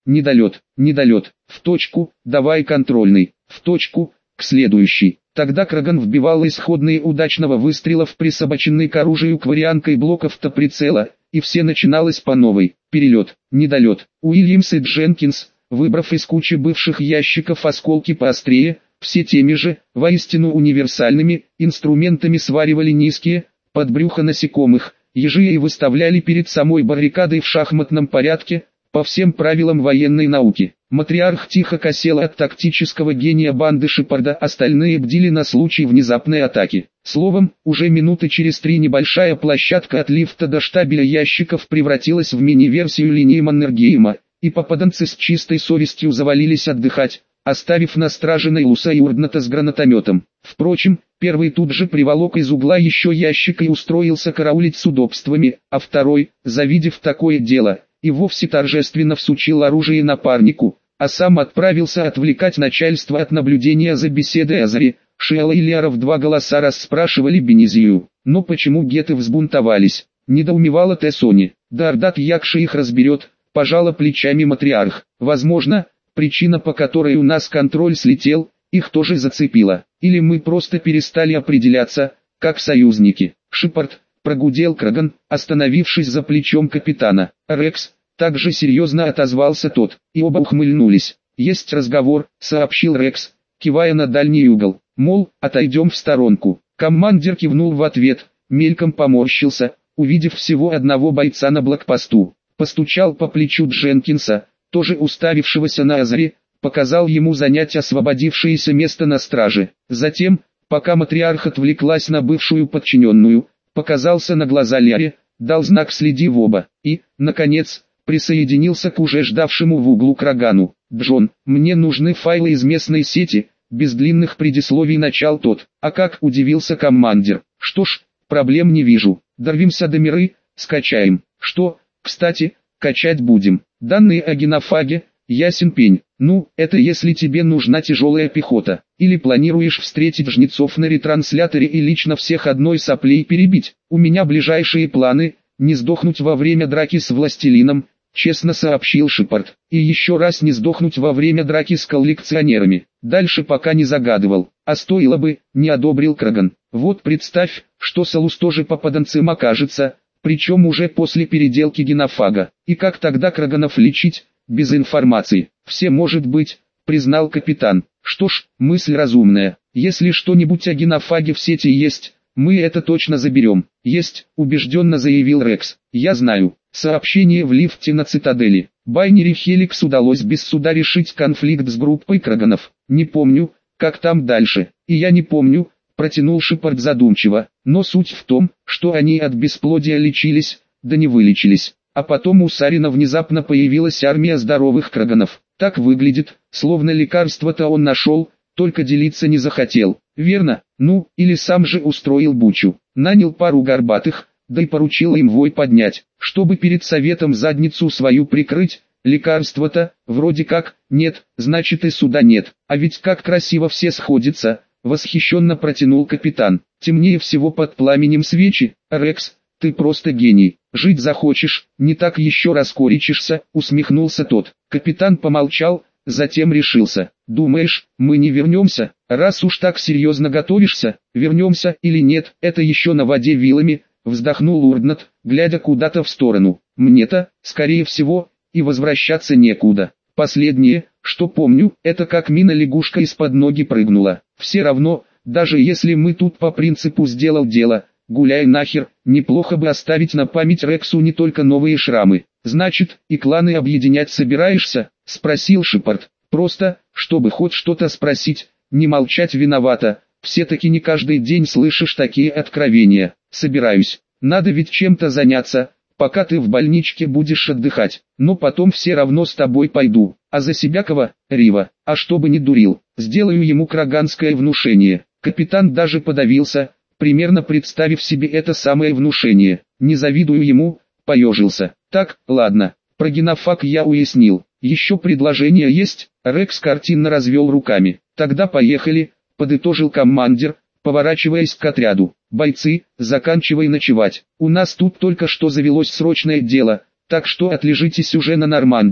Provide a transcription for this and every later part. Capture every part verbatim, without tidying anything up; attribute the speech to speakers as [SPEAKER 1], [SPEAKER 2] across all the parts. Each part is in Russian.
[SPEAKER 1] недолет, недолет, в точку, давай контрольный, в точку, к следующей. Тогда Краган вбивал исходные удачного выстрела в присобаченный к оружию кварианкой блок автоприцела, и все начиналось по новой. Перелет, недолет. Уильямс и Дженкинс, выбрав из кучи бывших ящиков осколки поострее, все теми же, воистину универсальными, инструментами сваривали низкие, под брюхо насекомых, ежи и выставляли перед самой баррикадой в шахматном порядке, по всем правилам военной науки. Матриарх тихо косел от тактического гения банды Шепарда, остальные бдили на случай внезапной атаки. Словом, уже минуты через три небольшая площадка от лифта до штабеля ящиков превратилась в мини-версию линии Маннергейма, и попаданцы с чистой совестью завалились отдыхать, оставив на страже Нейлуса и Урдната с гранатометом. Впрочем, первый тут же приволок из угла еще ящик и устроился караулить с удобствами, а второй, завидев такое дело, и вовсе торжественно всучил оружие напарнику, а сам отправился отвлекать начальство от наблюдения за беседой о Заре. Шиала и Лиара в два голоса расспрашивали Бенизию, но почему геты взбунтовались, недоумевала Тессони. Да Ардат Якши их разберет, пожала плечами матриарх. Возможно, причина, по которой у нас контроль слетел, их тоже зацепила. Или мы просто перестали определяться, как союзники. Шепард, прогудел Краган, остановившись за плечом капитана. Рекс, также серьезно отозвался тот, и оба ухмыльнулись. Есть разговор, сообщил Рекс, кивая на дальний угол, мол, отойдем в сторонку. Командир кивнул в ответ, мельком поморщился, увидев всего одного бойца на блокпосту. Постучал по плечу Дженкинса, тоже уставившегося на Азаре, показал ему занять освободившееся место на страже. Затем, пока матриарх отвлеклась на бывшую подчиненную, показался на глаза Лиаре, дал знак «следи в оба», и, наконец, присоединился к уже ждавшему в углу Крагану. «Джон, мне нужны файлы из местной сети», без длинных предисловий начал тот. «А как?» – удивился командир. «Что ж, проблем не вижу. Дорвемся до миры, скачаем». «Что, кстати, качать будем?» «Данные о генофаге, ясен пень. Ну, это если тебе нужна тяжелая пехота. Или планируешь встретить жнецов на ретрансляторе и лично всех одной соплей перебить? У меня ближайшие планы, не сдохнуть во время драки с властелином», честно сообщил Шепард. «И еще раз не сдохнуть во время драки с коллекционерами». Дальше пока не загадывал. «А стоило бы», не одобрил Краган. «Вот представь, что Салус тоже попаданцем окажется, причем уже после переделки генофага. И как тогда Краганов лечить, без информации?» «Все может быть», признал капитан. «Что ж, мысль разумная. Если что-нибудь о генофаге в сети есть, мы это точно заберем». «Есть», убежденно заявил Рекс. «Я знаю. Сообщение в лифте на цитадели. Байнери Хеликс удалось без суда решить конфликт с группой Краганов. Не помню, как там дальше. И я не помню», протянул Шепард задумчиво. «Но суть в том, что они от бесплодия лечились, да не вылечились. А потом у Сарина внезапно появилась армия здоровых Краганов. Так выглядит, словно лекарство-то он нашел, только делиться не захотел. Верно? Ну, или сам же устроил бучу. Нанял пару горбатых, да и поручил им вой поднять, чтобы перед советом задницу свою прикрыть. Лекарства-то, вроде как, нет, значит и суда нет. А ведь как красиво все сходится», восхищенно протянул капитан. «Темнее всего под пламенем свечи. Рекс, ты просто гений. Жить захочешь, не так еще раскоричишься», усмехнулся тот. Капитан помолчал, затем решился. «Думаешь, мы не вернемся? Раз уж так серьезно готовишься, вернемся или нет, это еще на воде вилами», вздохнул Урднат, глядя куда-то в сторону. «Мне-то, скорее всего, и возвращаться некуда. Последнее, что помню, это как мина-лягушка из-под ноги прыгнула. Все равно, даже если мы тут по принципу «сделал дело», гуляй нахер, неплохо бы оставить на память Рексу не только новые шрамы». «Значит, и кланы объединять собираешься?» – спросил Шепард. «Просто, чтобы хоть что-то спросить, не молчать виновата. Все-таки не каждый день слышишь такие откровения». «Собираюсь. Надо ведь чем-то заняться, пока ты в больничке будешь отдыхать. Но потом все равно с тобой пойду. А за себя кого, Рива? А чтобы не дурил, сделаю ему краганское внушение». Капитан даже подавился, примерно представив себе это самое внушение. «Не завидую ему», поежился. «Так, ладно, про генофаг я уяснил. Еще предложение есть?» Рекс картинно развел руками. «Тогда поехали», подытожил командир, поворачиваясь к отряду. «Бойцы, заканчивай ночевать. У нас тут только что завелось срочное дело, так что отлежитесь уже на Нормандии.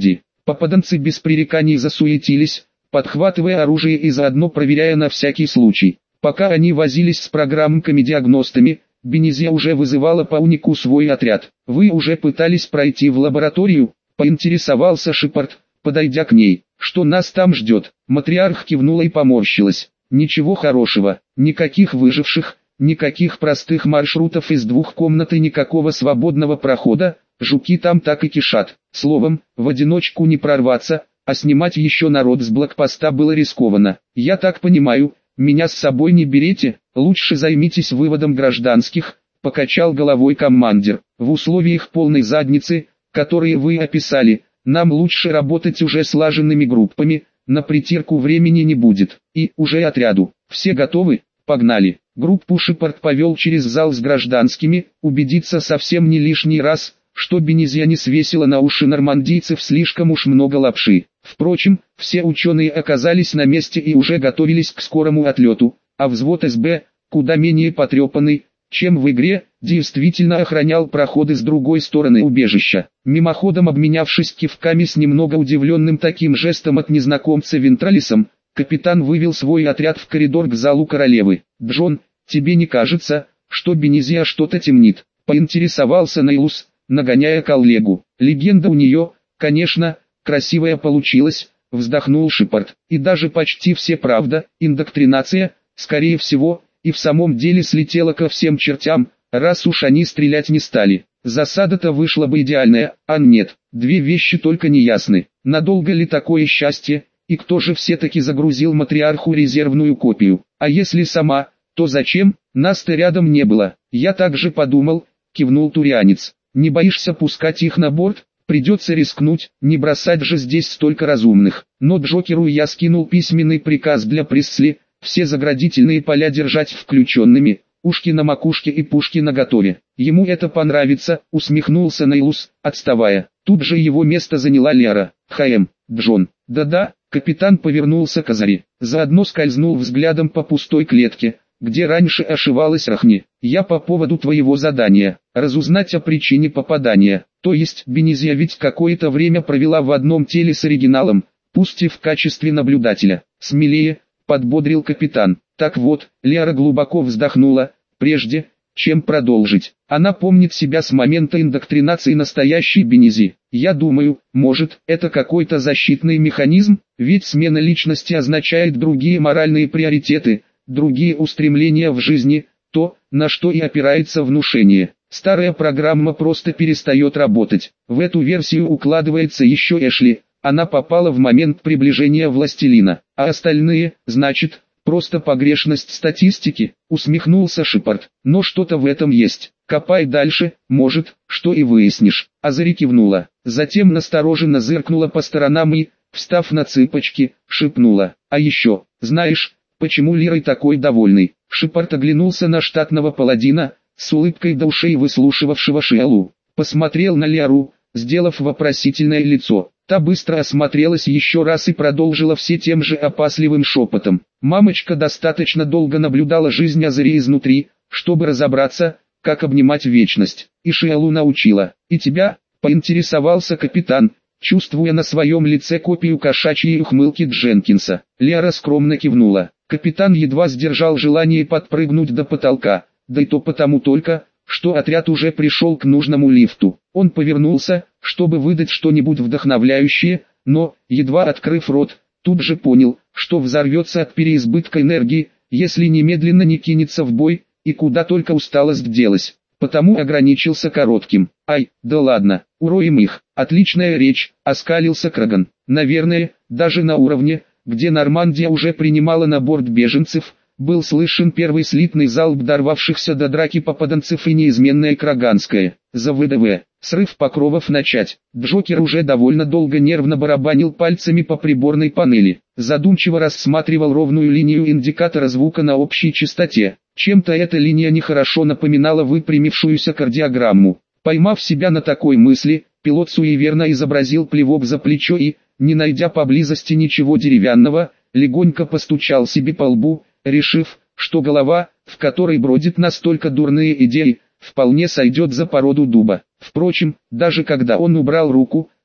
[SPEAKER 1] Попаданцы без пререканий засуетились, подхватывая оружие и заодно проверяя на всякий случай. Пока они возились с программками-диагностами, Бенезия уже вызывала по унику свой отряд. «Вы уже пытались пройти в лабораторию?» – поинтересовался Шепард, подойдя к ней. «Что нас там ждет?» Матриарх кивнула и поморщилась. «Ничего хорошего, никаких выживших, никаких простых маршрутов из двух комнат и никакого свободного прохода, жуки там так и кишат. Словом, в одиночку не прорваться, а снимать еще народ с блокпоста было рискованно. Я так понимаю, меня с собой не берете, лучше займитесь выводом гражданских», – покачал головой командир. «В условиях полной задницы, которые вы описали, нам лучше работать уже слаженными группами, на притирку времени не будет. И уже отряду. Все готовы? Погнали». Группу Шепард повел через зал с гражданскими, убедиться совсем не лишний раз, что Бенезия не свесила на уши нормандийцев слишком уж много лапши. Впрочем, все ученые оказались на месте и уже готовились к скорому отлету, а взвод эс бэ, куда менее потрепанный, чем в игре, действительно охранял проходы с другой стороны убежища. Мимоходом обменявшись кивками с немного удивленным таким жестом от незнакомца Вентралисом, капитан вывел свой отряд в коридор к залу королевы. «Джон, тебе не кажется, что Бенезия что-то темнит?» – поинтересовался Нейлус, нагоняя коллегу. «Легенда у нее, конечно, красивая получилась», – вздохнул Шепард. «И даже почти все правда, индоктринация, скорее всего, и в самом деле слетела ко всем чертям, раз уж они стрелять не стали. Засада-то вышла бы идеальная, а нет, две вещи только неясны. Надолго ли такое счастье, и кто же все-таки загрузил матриарху резервную копию? А если сама, то зачем? Нас-то рядом не было». «Я так же подумал», – кивнул турианец. «Не боишься пускать их на борт? Придется рискнуть, не бросать же здесь столько разумных». Но Джокеру я скинул письменный приказ для Пресли, все заградительные поля держать включенными, ушки на макушке и пушки наготове. «Ему это понравится», — усмехнулся Нейлус, отставая. Тут же его место заняла Лера. «Хэм, Джон». «Да-да», — капитан повернулся к Азари, заодно скользнул взглядом по пустой клетке, где раньше ошивалась Рахни. «Я по поводу твоего задания, разузнать о причине попадания. То есть Бенезия ведь какое-то время провела в одном теле с оригиналом, пусть и в качестве наблюдателя». «Смелее», — подбодрил капитан. «Так вот», — Лера глубоко вздохнула, прежде, чем продолжить. «Она помнит себя с момента индоктринации настоящей Бенези. Я думаю, может, это какой-то защитный механизм, ведь смена личности означает другие моральные приоритеты, другие устремления в жизни, то, на что и опирается внушение. Старая программа просто перестает работать. В эту версию укладывается еще Эшли, она попала в момент приближения властелина, а остальные, значит, просто погрешность статистики», — усмехнулся Шепард. «Но что-то в этом есть. Копай дальше, может, что и выяснишь». Азари кивнула, затем настороженно зыркнула по сторонам и, встав на цыпочки, шепнула: «А еще, знаешь, почему Лирой такой довольный?» Шепард оглянулся на штатного паладина, с улыбкой до ушей выслушивавшего Шиалу. Посмотрел на Леру, сделав вопросительное лицо. Та быстро осмотрелась еще раз и продолжила все тем же опасливым шепотом. «Мамочка достаточно долго наблюдала жизнь Азари изнутри, чтобы разобраться, как обнимать вечность. И Шиалу научила. И тебя?» — поинтересовался капитан, чувствуя на своем лице копию кошачьей ухмылки Дженкинса. Лера скромно кивнула. Капитан едва сдержал желание подпрыгнуть до потолка, да и то потому только, что отряд уже пришел к нужному лифту. Он повернулся, чтобы выдать что-нибудь вдохновляющее, но, едва открыв рот, тут же понял, что взорвется от переизбытка энергии, если немедленно не кинется в бой, и куда только усталость делась. Потому ограничился коротким: «Ай, да ладно, уроем их». «Отличная речь», — оскалился Краган. «Наверное, даже на уровне, где Нормандия уже принимала на борт беженцев, был слышен первый слитный залп дорвавшихся до драки попаданцев и неизменное краганское. За ВДВ. Срыв покровов начать». Джокер уже довольно долго нервно барабанил пальцами по приборной панели. Задумчиво рассматривал ровную линию индикатора звука на общей частоте. Чем-то эта линия нехорошо напоминала выпрямившуюся кардиограмму. Поймав себя на такой мысли, пилот суеверно изобразил плевок за плечо и, не найдя поблизости ничего деревянного, легонько постучал себе по лбу, решив, что голова, в которой бродят настолько дурные идеи, вполне сойдет за породу дуба. Впрочем, даже когда он убрал руку,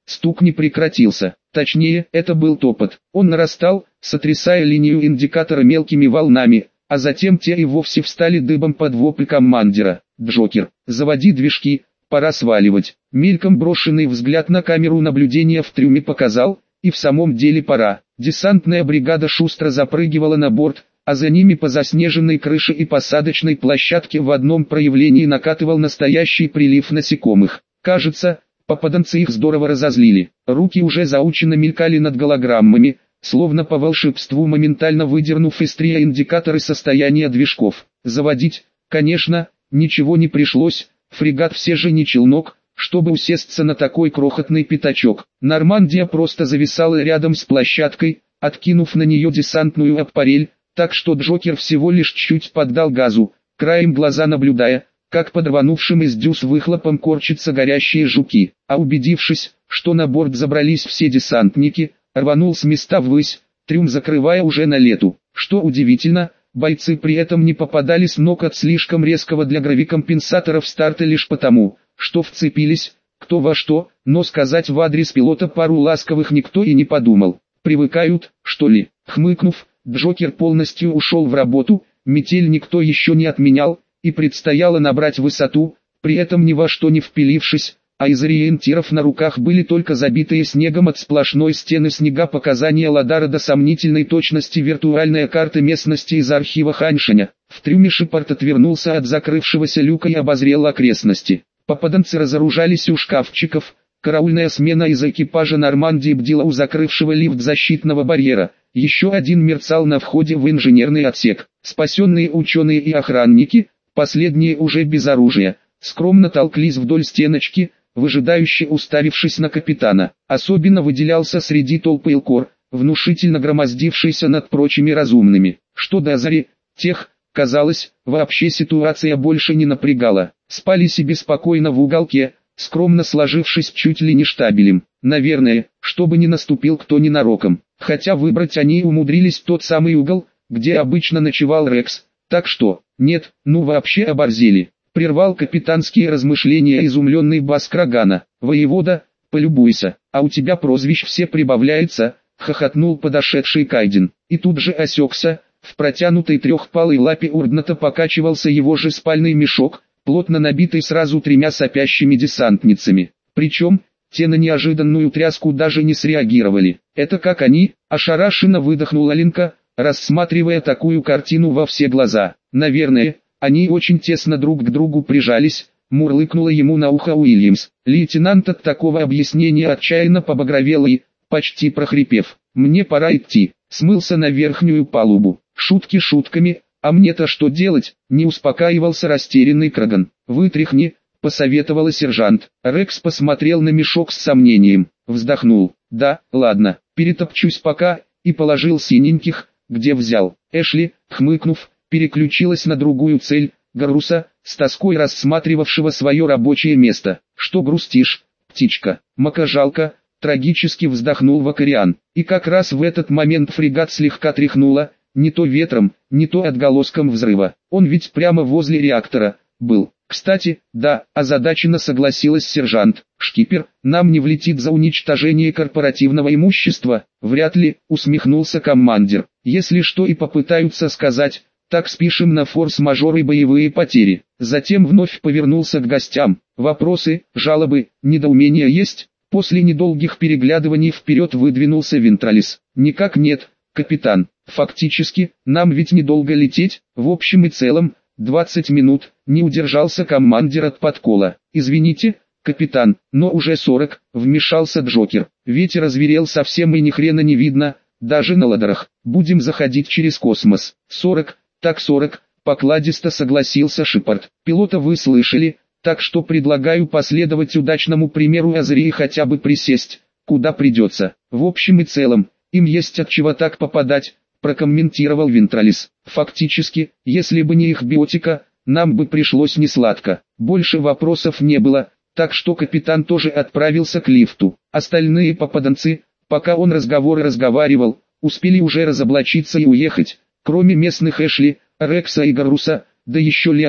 [SPEAKER 1] стук не прекратился. Точнее, это был топот. Он нарастал, сотрясая линию индикатора мелкими волнами, а затем те и вовсе встали дыбом под вопль командира. «Джокер, заводи движки, пора сваливать». Мельком брошенный взгляд на камеру наблюдения в трюме показал, и в самом деле пора. Десантная бригада шустро запрыгивала на борт, а за ними по заснеженной крыше и посадочной площадке в одном проявлении накатывал настоящий прилив насекомых. Кажется, попаданцы их здорово разозлили. Руки уже заученно мелькали над голограммами, словно по волшебству моментально выдернув из трия индикаторы состояния движков. Заводить, конечно, ничего не пришлось, фрегат все же не челнок, чтобы усесться на такой крохотный пятачок. Нормандия просто зависала рядом с площадкой, откинув на нее десантную аппарель, так что Джокер всего лишь чуть поддал газу, краем глаза наблюдая, как под рванувшим из дюз выхлопом корчатся горящие жуки, а убедившись, что на борт забрались все десантники, рванул с места ввысь, трюм закрывая уже на лету. Что удивительно, бойцы при этом не попадали с ног от слишком резкого для гравикомпенсаторов старта лишь потому, что вцепились, кто во что, но сказать в адрес пилота пару ласковых никто и не подумал. «Привыкают, что ли?» Хмыкнув, Джокер полностью ушел в работу, метель никто еще не отменял, и предстояло набрать высоту, при этом ни во что не впилившись, а из ориентиров на руках были только забитые снегом от сплошной стены снега показания Ладара до сомнительной точности виртуальная карта местности из архива Ханьшаня. В трюме Шепард отвернулся от закрывшегося люка и обозрел окрестности. Попаданцы разоружались у шкафчиков, караульная смена из экипажа Нормандии бдила у закрывшего лифт защитного барьера, еще один мерцал на входе в инженерный отсек. Спасенные ученые и охранники, последние уже без оружия, скромно толклись вдоль стеночки, выжидающе уставившись на капитана. Особенно выделялся среди толпы Илкор, внушительно громоздившийся над прочими разумными. Что до Азари, тех, казалось, вообще ситуация больше не напрягала. Спали себе спокойно в уголке, скромно сложившись чуть ли не штабелем. Наверное, чтобы не наступил кто ненароком. Хотя выбрать они умудрились тот самый угол, где обычно ночевал Рекс. Так что, нет, ну вообще оборзели. Прервал капитанские размышления изумленный бас Крагана. «Воевода, полюбуйся, а у тебя прозвищ все прибавляется», — хохотнул подошедший Кайден. И тут же осекся, в протянутой трехпалой лапе Урдната покачивался его же спальный мешок, плотно набитый сразу тремя сопящими десантницами. Причем, те на неожиданную тряску даже не среагировали. «Это как они?» — ошарашенно выдохнула Ленка, рассматривая такую картину во все глаза. «Наверное, они очень тесно друг к другу прижались», — мурлыкнула ему на ухо Уильямс. Лейтенант от такого объяснения отчаянно побагровел и, почти прохрипев, «Мне пора идти», смылся на верхнюю палубу. Шутки шутками, а мне-то что делать, не успокаивался растерянный Краган. «Вытряхни», — посоветовала сержант. Рекс посмотрел на мешок с сомнением, вздохнул. «Да, ладно, перетопчусь пока», и положил синеньких, где взял. Эшли, хмыкнув, переключилась на другую цель, Гаруса, с тоской рассматривавшего свое рабочее место. «Что грустишь, птичка?» «Мака жалко», трагически вздохнул Вакариан. И как раз в этот момент фрегат слегка тряхнуло, не то ветром, не то отголоском взрыва. Он ведь прямо возле реактора был. «Кстати, да», озадаченно согласилась сержант. «Шкипер, нам не влетит за уничтожение корпоративного имущества?» «Вряд ли», усмехнулся командир. «Если что и попытаются сказать, так спишем на форс-мажоры боевые потери». Затем вновь повернулся к гостям. «Вопросы, жалобы, недоумения есть?» После недолгих переглядываний вперед выдвинулся Вентралис. «Никак нет, капитан. Фактически, нам ведь недолго лететь, в общем и целом, двадцать минут», не удержался командир от подкола. «Извините, капитан, но уже сорок», вмешался Джокер. «Ветер разверел совсем и ни хрена не видно, даже на ладерах. Будем заходить через космос». «Сорок, так сорок», покладисто согласился Шепард. «Пилота вы слышали, так что предлагаю последовать удачному примеру Азри и хотя бы присесть, куда придется. В общем и целом, им есть от чего так попадать», прокомментировал Вентралис. «Фактически, если бы не их биотика, нам бы пришлось несладко». Больше вопросов не было, так что капитан тоже отправился к лифту. Остальные попаданцы, пока он разговоры разговаривал, успели уже разоблачиться и уехать, кроме местных Эшли, Рекса и Гаруса, да еще Ляры,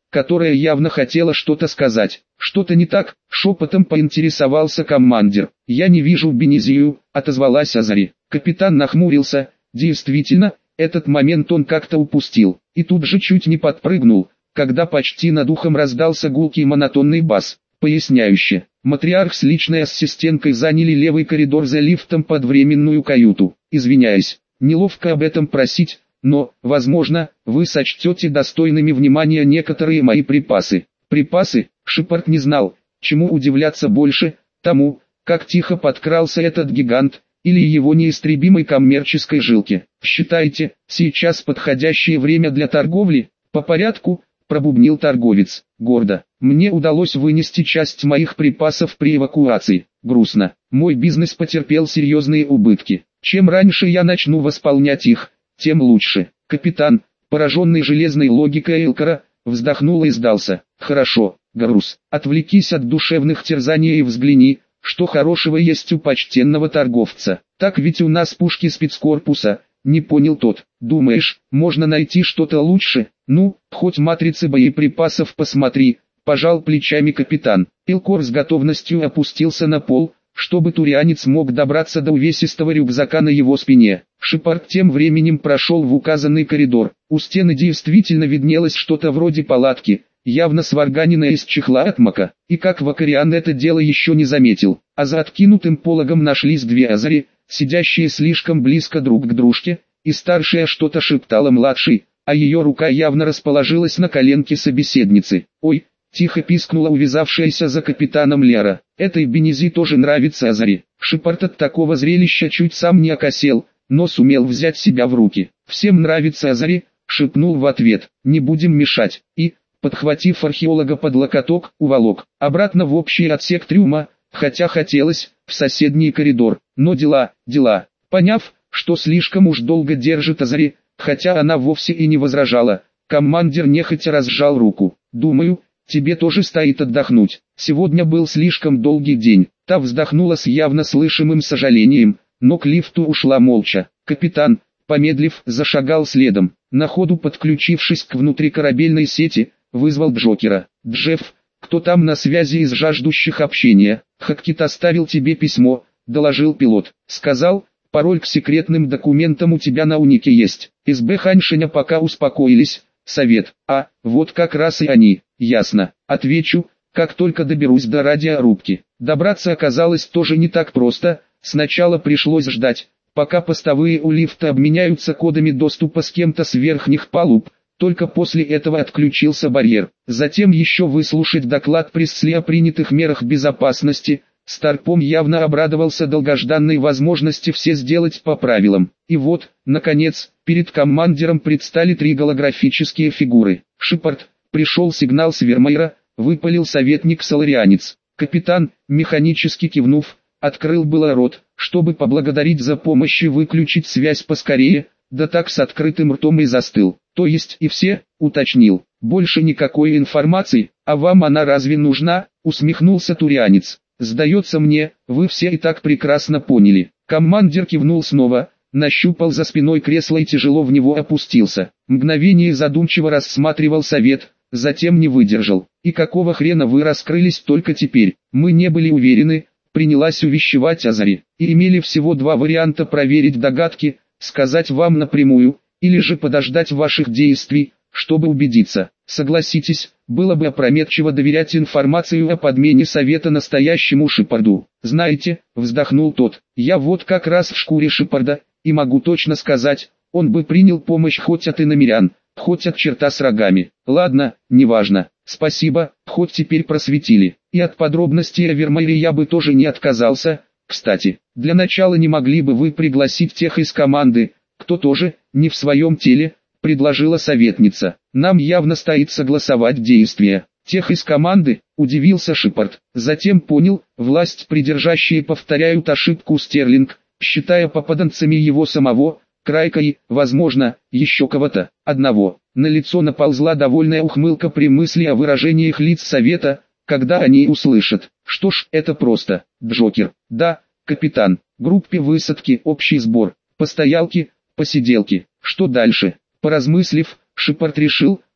[SPEAKER 1] которая явно хотела что-то сказать. «Что-то не так?» — шепотом поинтересовался командир. «Я не вижу Бенезию», — отозвалась Азари. Капитан нахмурился. Действительно, этот момент он как-то упустил, и тут же чуть не подпрыгнул, когда почти над ухом раздался гулкий монотонный бас. Поясняюще. Матриарх с личной ассистенткой заняли левый коридор за лифтом под временную каюту. Извиняюсь, неловко об этом просить, но, возможно, вы сочтете достойными внимания некоторые мои припасы. Припасы? Шепард не знал, чему удивляться больше, тому, как тихо подкрался этот гигант, или его неистребимой коммерческой жилке. Считайте, сейчас подходящее время для торговли? По порядку, пробубнил торговец, гордо. Мне удалось вынести часть моих припасов при эвакуации. Грустно. Мой бизнес потерпел серьезные убытки. Чем раньше я начну восполнять их, тем лучше. Капитан, пораженный железной логикой Элкора, вздохнул и сдался. Хорошо, Гарус, отвлекись от душевных терзаний и взгляни, что хорошего есть у почтенного торговца. Так ведь у нас пушки спецкорпуса, не понял тот. Думаешь, можно найти что-то лучше? Ну, хоть матрицы боеприпасов посмотри, пожал плечами капитан. Элкор с готовностью опустился на пол, чтобы турианец мог добраться до увесистого рюкзака на его спине. Шепард тем временем прошел в указанный коридор. У стены действительно виднелось что-то вроде палатки, явно сварганенная из чехла от мака. И как Вакариан это дело еще не заметил. А за откинутым пологом нашлись две Азари, сидящие слишком близко друг к дружке, и старшая что-то шептала младшей, а ее рука явно расположилась на коленке собеседницы. «Ой!» — тихо пискнула увязавшаяся за капитаном Лера. «Этой Бенези тоже нравится Азари». Шепард от такого зрелища чуть сам не окосел, но сумел взять себя в руки. «Всем нравится Азари», — шепнул в ответ. «Не будем мешать». И, подхватив археолога под локоток, уволок обратно в общий отсек трюма, хотя хотелось в соседний коридор. Но дела, дела. Поняв, что слишком уж долго держит Азари, хотя она вовсе и не возражала, командир нехотя разжал руку. «Думаю, тебе тоже стоит отдохнуть. Сегодня был слишком долгий день». Та вздохнула с явно слышимым сожалением, но к лифту ушла молча. Капитан, помедлив, зашагал следом. На ходу подключившись к внутрикорабельной сети, вызвал Джокера. «Джефф, кто там на связи из жаждущих общения?» «Хаккит оставил тебе письмо», — доложил пилот. «Сказал, пароль к секретным документам у тебя на унике есть». Из Бэханьшиня пока успокоились. Совет. А, вот как раз и они. Ясно. Отвечу, как только доберусь до радиорубки. Добраться оказалось тоже не так просто. Сначала пришлось ждать, пока постовые у лифта обменяются кодами доступа с кем-то с верхних палуб. Только после этого отключился барьер. Затем еще выслушать доклад Пресли о принятых мерах безопасности. Старпом явно обрадовался долгожданной возможности все сделать по правилам. И вот, наконец, перед командиром предстали три голографические фигуры. «Шепард, пришел сигнал с Вермайра», — выпалил советник-соларианец. Капитан, механически кивнув, открыл было рот, чтобы поблагодарить за помощь и выключить связь поскорее, да так с открытым ртом и застыл. «То есть и все?» — уточнил. «Больше никакой информации, а вам она разве нужна?» — усмехнулся турианец. «Сдается мне, вы все и так прекрасно поняли». Командир кивнул снова, нащупал за спиной кресло и тяжело в него опустился. Мгновение задумчиво рассматривал совет, затем не выдержал. «И какого хрена вы раскрылись только теперь?» «Мы не были уверены», — принялась увещевать Азари. «И имели всего два варианта проверить догадки, сказать вам напрямую, или же подождать ваших действий, чтобы убедиться. Согласитесь, было бы опрометчиво доверять информацию о подмене совета настоящему Шепарду». «Знаете», — вздохнул тот, — «я вот как раз в шкуре Шепарда, и могу точно сказать, он бы принял помощь хоть от иномерян, хоть от черта с рогами. Ладно, неважно, спасибо, хоть теперь просветили. И от подробностей о Вермайре я бы тоже не отказался. Кстати, для начала не могли бы вы пригласить тех из команды, кто тоже, не в своем теле», — предложила советница. «Нам явно стоит согласовать действия». «Тех из команды?» — удивился Шепард. Затем понял, власть придержащие повторяют ошибку Стерлинг, считая попаданцами его самого, Крайка и, возможно, еще кого-то. Одного. На лицо наползла довольная ухмылка при мысли о выражениях лиц совета, когда они услышат. «Что ж, это просто. Джокер». «Да, капитан. Группе высадки, общий сбор. Постоялки, посиделки». «Что дальше?» Поразмыслив, Шепард решил,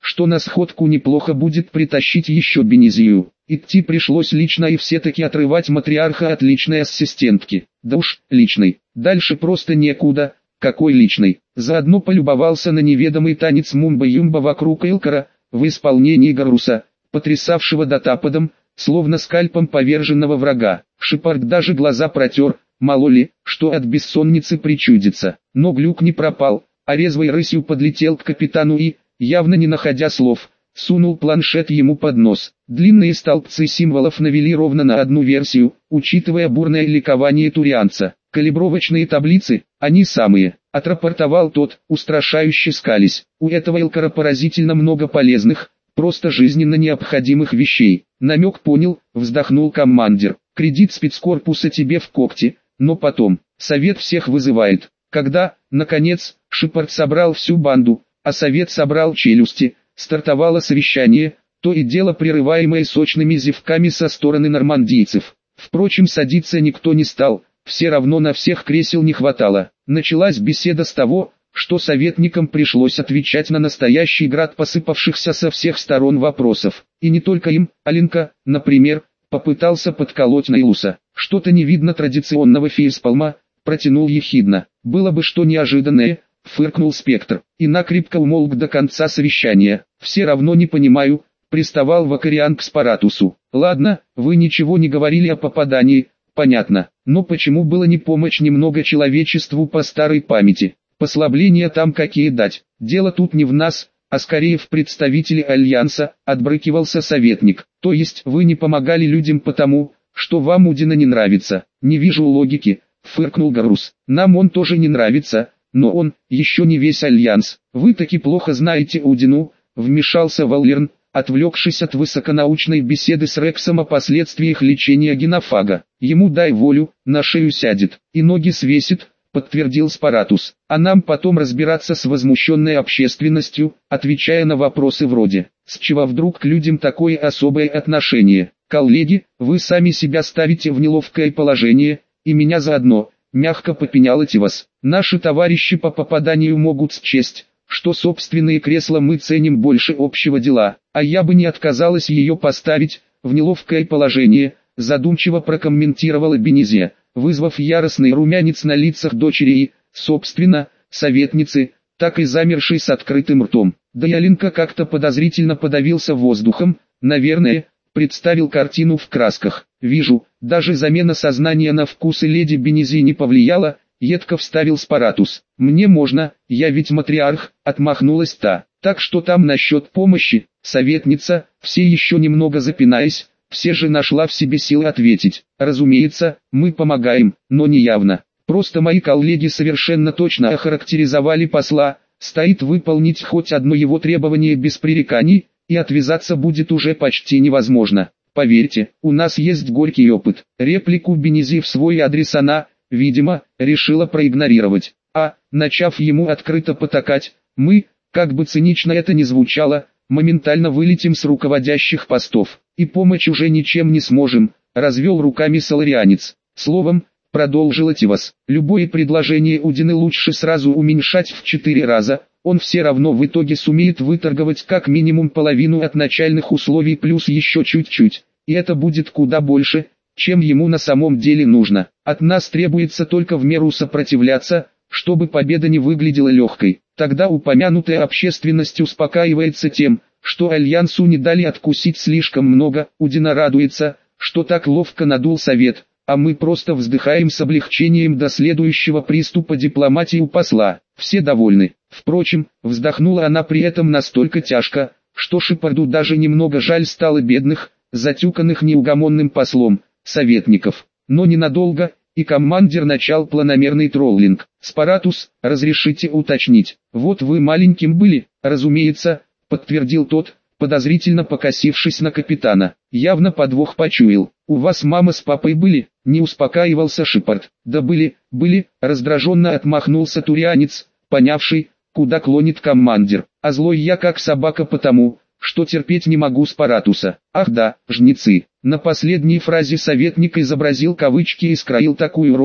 [SPEAKER 1] что на сходку неплохо будет притащить еще Бенезию. Идти пришлось лично и все-таки отрывать матриарха от личной ассистентки. Да уж, личной. Дальше просто некуда. Какой личный? Заодно полюбовался на неведомый танец мумба-юмба вокруг Элкара, в исполнении Гаруса, потрясавшего датаподом, словно скальпом поверженного врага. Шепард даже глаза протер, мало ли, что от бессонницы причудится. Но глюк не пропал, а резвой рысью подлетел к капитану и, явно не находя слов, сунул планшет ему под нос. Длинные столбцы символов навели ровно на одну версию, учитывая бурное ликование турианца. Калибровочные таблицы, они самые, отрапортовал тот, устрашающе скались. У этого Элкара поразительно много полезных, просто жизненно необходимых вещей. Намек понял, вздохнул командир. Кредит спецкорпуса тебе в когти, но потом, совет всех вызывает. Когда, наконец, Шепард собрал всю банду, а совет собрал челюсти, стартовало совещание, то и дело прерываемое сочными зевками со стороны нормандийцев. Впрочем, садиться никто не стал, все равно на всех кресел не хватало. Началась беседа с того, что советникам пришлось отвечать на настоящий град посыпавшихся со всех сторон вопросов. И не только им, Аленка, например, попытался подколоть Нейлуса. Что-то не видно традиционного фейспалма, протянул ехидно. Было бы что неожиданное, фыркнул Спектр, и накрепко умолк до конца совещания. Все равно не понимаю, приставал Вакариан к Спаратусу. Ладно, вы ничего не говорили о попадании, понятно, но почему было не помочь немного человечеству по старой памяти? Послабления там какие дать? Дело тут не в нас, а скорее в представителе Альянса, отбрыкивался советник. То есть вы не помогали людям потому, что вам Удина не нравится? Не вижу логики, фыркнул Гарус. Нам он тоже не нравится, но он еще не весь Альянс. Вы таки плохо знаете Удину, вмешался Валерн, отвлекшись от высоконаучной беседы с Рексом о последствиях лечения генофага. Ему дай волю, на шею сядет, и ноги свесит, подтвердил Спаратус. А нам потом разбираться с возмущенной общественностью, отвечая на вопросы вроде: с чего вдруг к людям такое особое отношение? Коллеги, вы сами себя ставите в неловкое положение, и меня заодно, мягко попенял Этивас. Наши товарищи по попаданию могут счесть, что собственные кресла мы ценим больше общего дела, а я бы не отказалась ее поставить в неловкое положение, задумчиво прокомментировала Бенезия, вызвав яростный румянец на лицах дочери и, собственно, советницы, так и замершей с открытым ртом. Да и Аленка как-то подозрительно подавился воздухом, наверное, представил картину в красках. Вижу, даже замена сознания на вкусы леди Бенези не повлияла, едко вставил Спаратус. Мне можно, я ведь матриарх, отмахнулась та. Так что там насчет помощи, советница, все еще немного запинаясь, все же нашла в себе силы ответить. Разумеется, мы помогаем, но не явно. Просто мои коллеги совершенно точно охарактеризовали посла, стоит выполнить хоть одно его требование без пререканий, и отвязаться будет уже почти невозможно. Поверьте, у нас есть горький опыт. Реплику Бенези в свой адрес она, видимо, решила проигнорировать. А, начав ему открыто потакать, мы, как бы цинично это ни звучало, моментально вылетим с руководящих постов, и помочь уже ничем не сможем, развел руками Соларианец. Словом, продолжил Этивас, любое предложение Удины лучше сразу уменьшать в четыре раза, он все равно в итоге сумеет выторговать как минимум половину от начальных условий плюс еще чуть-чуть, и это будет куда больше, чем ему на самом деле нужно. От нас требуется только в меру сопротивляться, чтобы победа не выглядела легкой. Тогда упомянутая общественность успокаивается тем, что Альянсу не дали откусить слишком много. Удина радуется, что так ловко надул совет, а мы просто вздыхаем с облегчением до следующего приступа дипломатии у посла. Все довольны. Впрочем, вздохнула она при этом настолько тяжко, что Шепарду даже немного жаль стало бедных, затюканных неугомонным послом, советников. Но ненадолго, и командир начал планомерный троллинг. Спаратус, разрешите уточнить. Вот вы маленьким были, разумеется, подтвердил тот, подозрительно покосившись на капитана. Явно подвох почуял. У вас мама с папой были? Не успокаивался Шепард. Да были, были, раздраженно отмахнулся турианец, понявший, куда клонит командир. А злой я как собака потому, что терпеть не могу Спаратуса. Ах да, жнецы. На последней фразе советник изобразил кавычки и скроил такую рожу,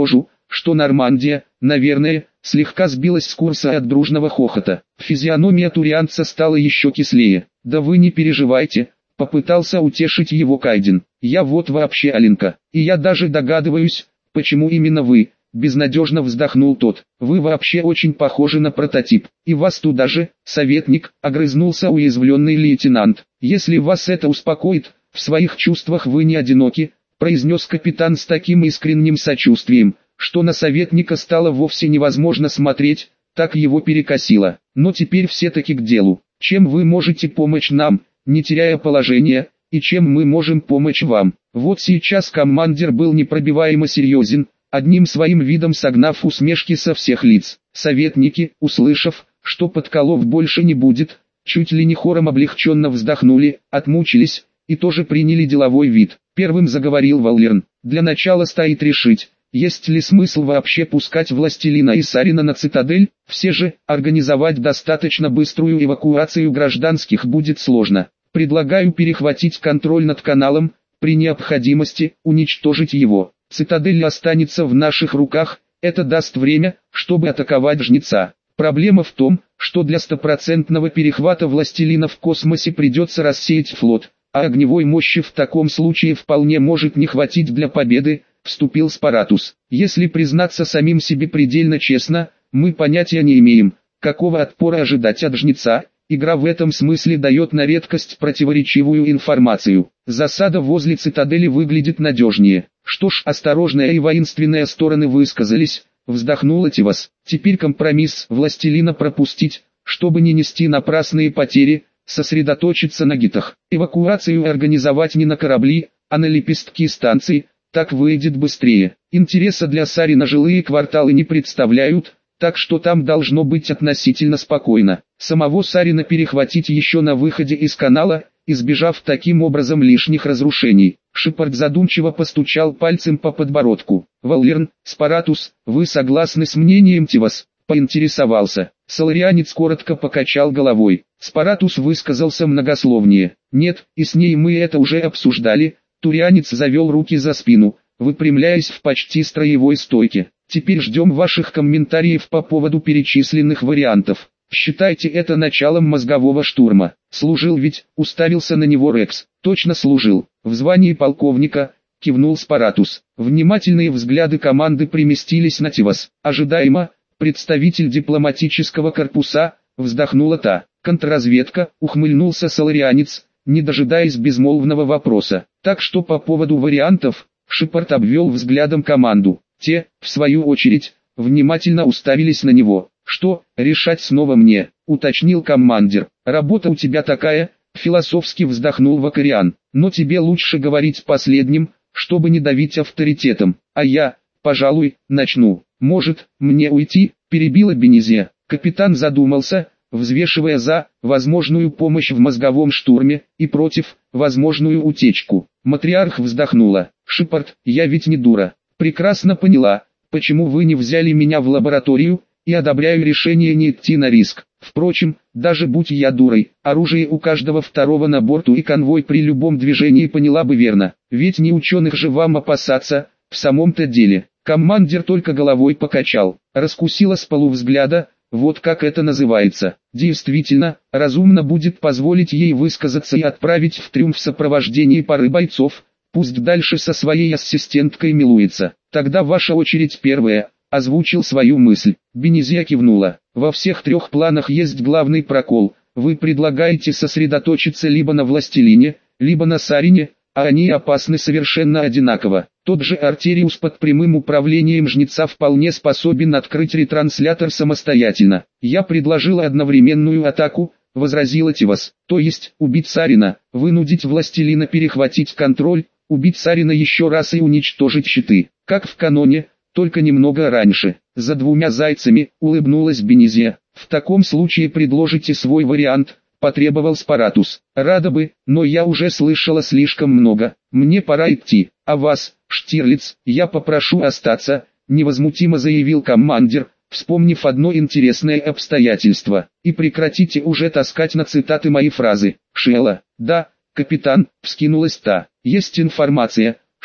[SPEAKER 1] что Нормандия, наверное, слегка сбилась с курса от дружного хохота. Физиономия турианца стала еще кислее. «Да вы не переживайте», — попытался утешить его Кайден. «Я вот вообще Аленка, и я даже догадываюсь, почему именно вы». Безнадежно вздохнул тот. «Вы вообще очень похожи на прототип. И вас туда же, советник», — огрызнулся уязвленный лейтенант. «Если вас это успокоит, в своих чувствах вы не одиноки», — произнес капитан с таким искренним сочувствием, что на советника стало вовсе невозможно смотреть, так его перекосило. «Но теперь все-таки к делу. Чем вы можете помочь нам, не теряя положения, и чем мы можем помочь вам?» Вот сейчас командир был непробиваемо серьезен, одним своим видом согнав усмешки со всех лиц. Советники, услышав, что подколов больше не будет, чуть ли не хором облегченно вздохнули, отмучились, и тоже приняли деловой вид. Первым заговорил Валлерн. «Для начала стоит решить, есть ли смысл вообще пускать властелина и Сарина на цитадель, все же, организовать достаточно быструю эвакуацию гражданских будет сложно. Предлагаю перехватить контроль над каналом, при необходимости, уничтожить его. Цитадель останется в наших руках, это даст время, чтобы атаковать жнеца. Проблема в том, что для стопроцентного перехвата властелина в космосе придется рассеять флот, а огневой мощи в таком случае вполне может не хватить для победы», — вступил Спаратус. «Если признаться самим себе предельно честно, мы понятия не имеем, какого отпора ожидать от жнеца. Игра в этом смысле дает на редкость противоречивую информацию. Засада возле цитадели выглядит надежнее». «Что ж, осторожная и воинственная стороны высказались», — вздохнул Этивас. «Теперь компромисс властелина пропустить, чтобы не нести напрасные потери, сосредоточиться на гитах. Эвакуацию организовать не на корабли, а на лепестки станции, так выйдет быстрее. Интереса для Сарина жилые кварталы не представляют, так что там должно быть относительно спокойно. Самого Сарина перехватить еще на выходе из канала, избежав таким образом лишних разрушений». Шепард задумчиво постучал пальцем по подбородку. «Валлерн, Спаратус, вы согласны с мнением Тивас?» — поинтересовался. Соларианец коротко покачал головой. Спаратус высказался многословнее. «Нет, и с ней мы это уже обсуждали». Турианец завел руки за спину, выпрямляясь в почти строевой стойке. «Теперь ждем ваших комментариев по поводу перечисленных вариантов. Считайте это началом мозгового штурма». «Служил ведь», — уставился на него Рекс. «Точно служил. В звании полковника», — кивнул Спаратус. Внимательные взгляды команды приместились на Тивас. «Ожидаемо, представитель дипломатического корпуса», — вздохнула та. «Контрразведка», — ухмыльнулся соларианец, не дожидаясь безмолвного вопроса. «Так что по поводу вариантов», — Шепард обвел взглядом команду. Те, в свою очередь, внимательно уставились на него. «Что, решать снова мне?» — уточнил командир. «Работа у тебя такая», — философски вздохнул Вакариан. «Но тебе лучше говорить последним, чтобы не давить авторитетом. А я, пожалуй, начну. Может, мне уйти?» — перебила Бенезия. Капитан задумался, взвешивая за возможную помощь в мозговом штурме и против возможную утечку. Матриарх вздохнула. «Шепард, я ведь не дура. Прекрасно поняла, почему вы не взяли меня в лабораторию, и одобряю решение не идти на риск. Впрочем, даже будь я дурой, оружие у каждого второго на борту и конвой при любом движении поняла бы верно. Ведь не ученых же вам опасаться, в самом-то деле». Командир только головой покачал, раскусила с полувзгляда, вот как это называется. Действительно, разумно будет позволить ей высказаться и отправить в трюм в сопровождении пары бойцов, пусть дальше со своей ассистенткой милуется. «Тогда ваша очередь первая», — озвучил свою мысль. Бенезия кивнула. «Во всех трех планах есть главный прокол. Вы предлагаете сосредоточиться либо на властелине, либо на Сарине, а они опасны совершенно одинаково. Тот же Артериус под прямым управлением жнеца вполне способен открыть ретранслятор самостоятельно. Я предложила одновременную атаку», — возразила Тивас. «То есть, убить Сарина, вынудить властелина перехватить контроль, убить Сарина еще раз и уничтожить щиты. Как в каноне, только немного раньше». «За двумя зайцами», — улыбнулась Бенезия. «В таком случае предложите свой вариант», — потребовал Спаратус. «Рада бы, но я уже слышала слишком много. Мне пора идти. А вас, Штирлиц, я попрошу остаться», — невозмутимо заявил командир, вспомнив одно интересное обстоятельство. «И прекратите уже таскать на цитаты мои фразы». «Шелла». «Да, капитан», — вскинулась та. «Есть информация,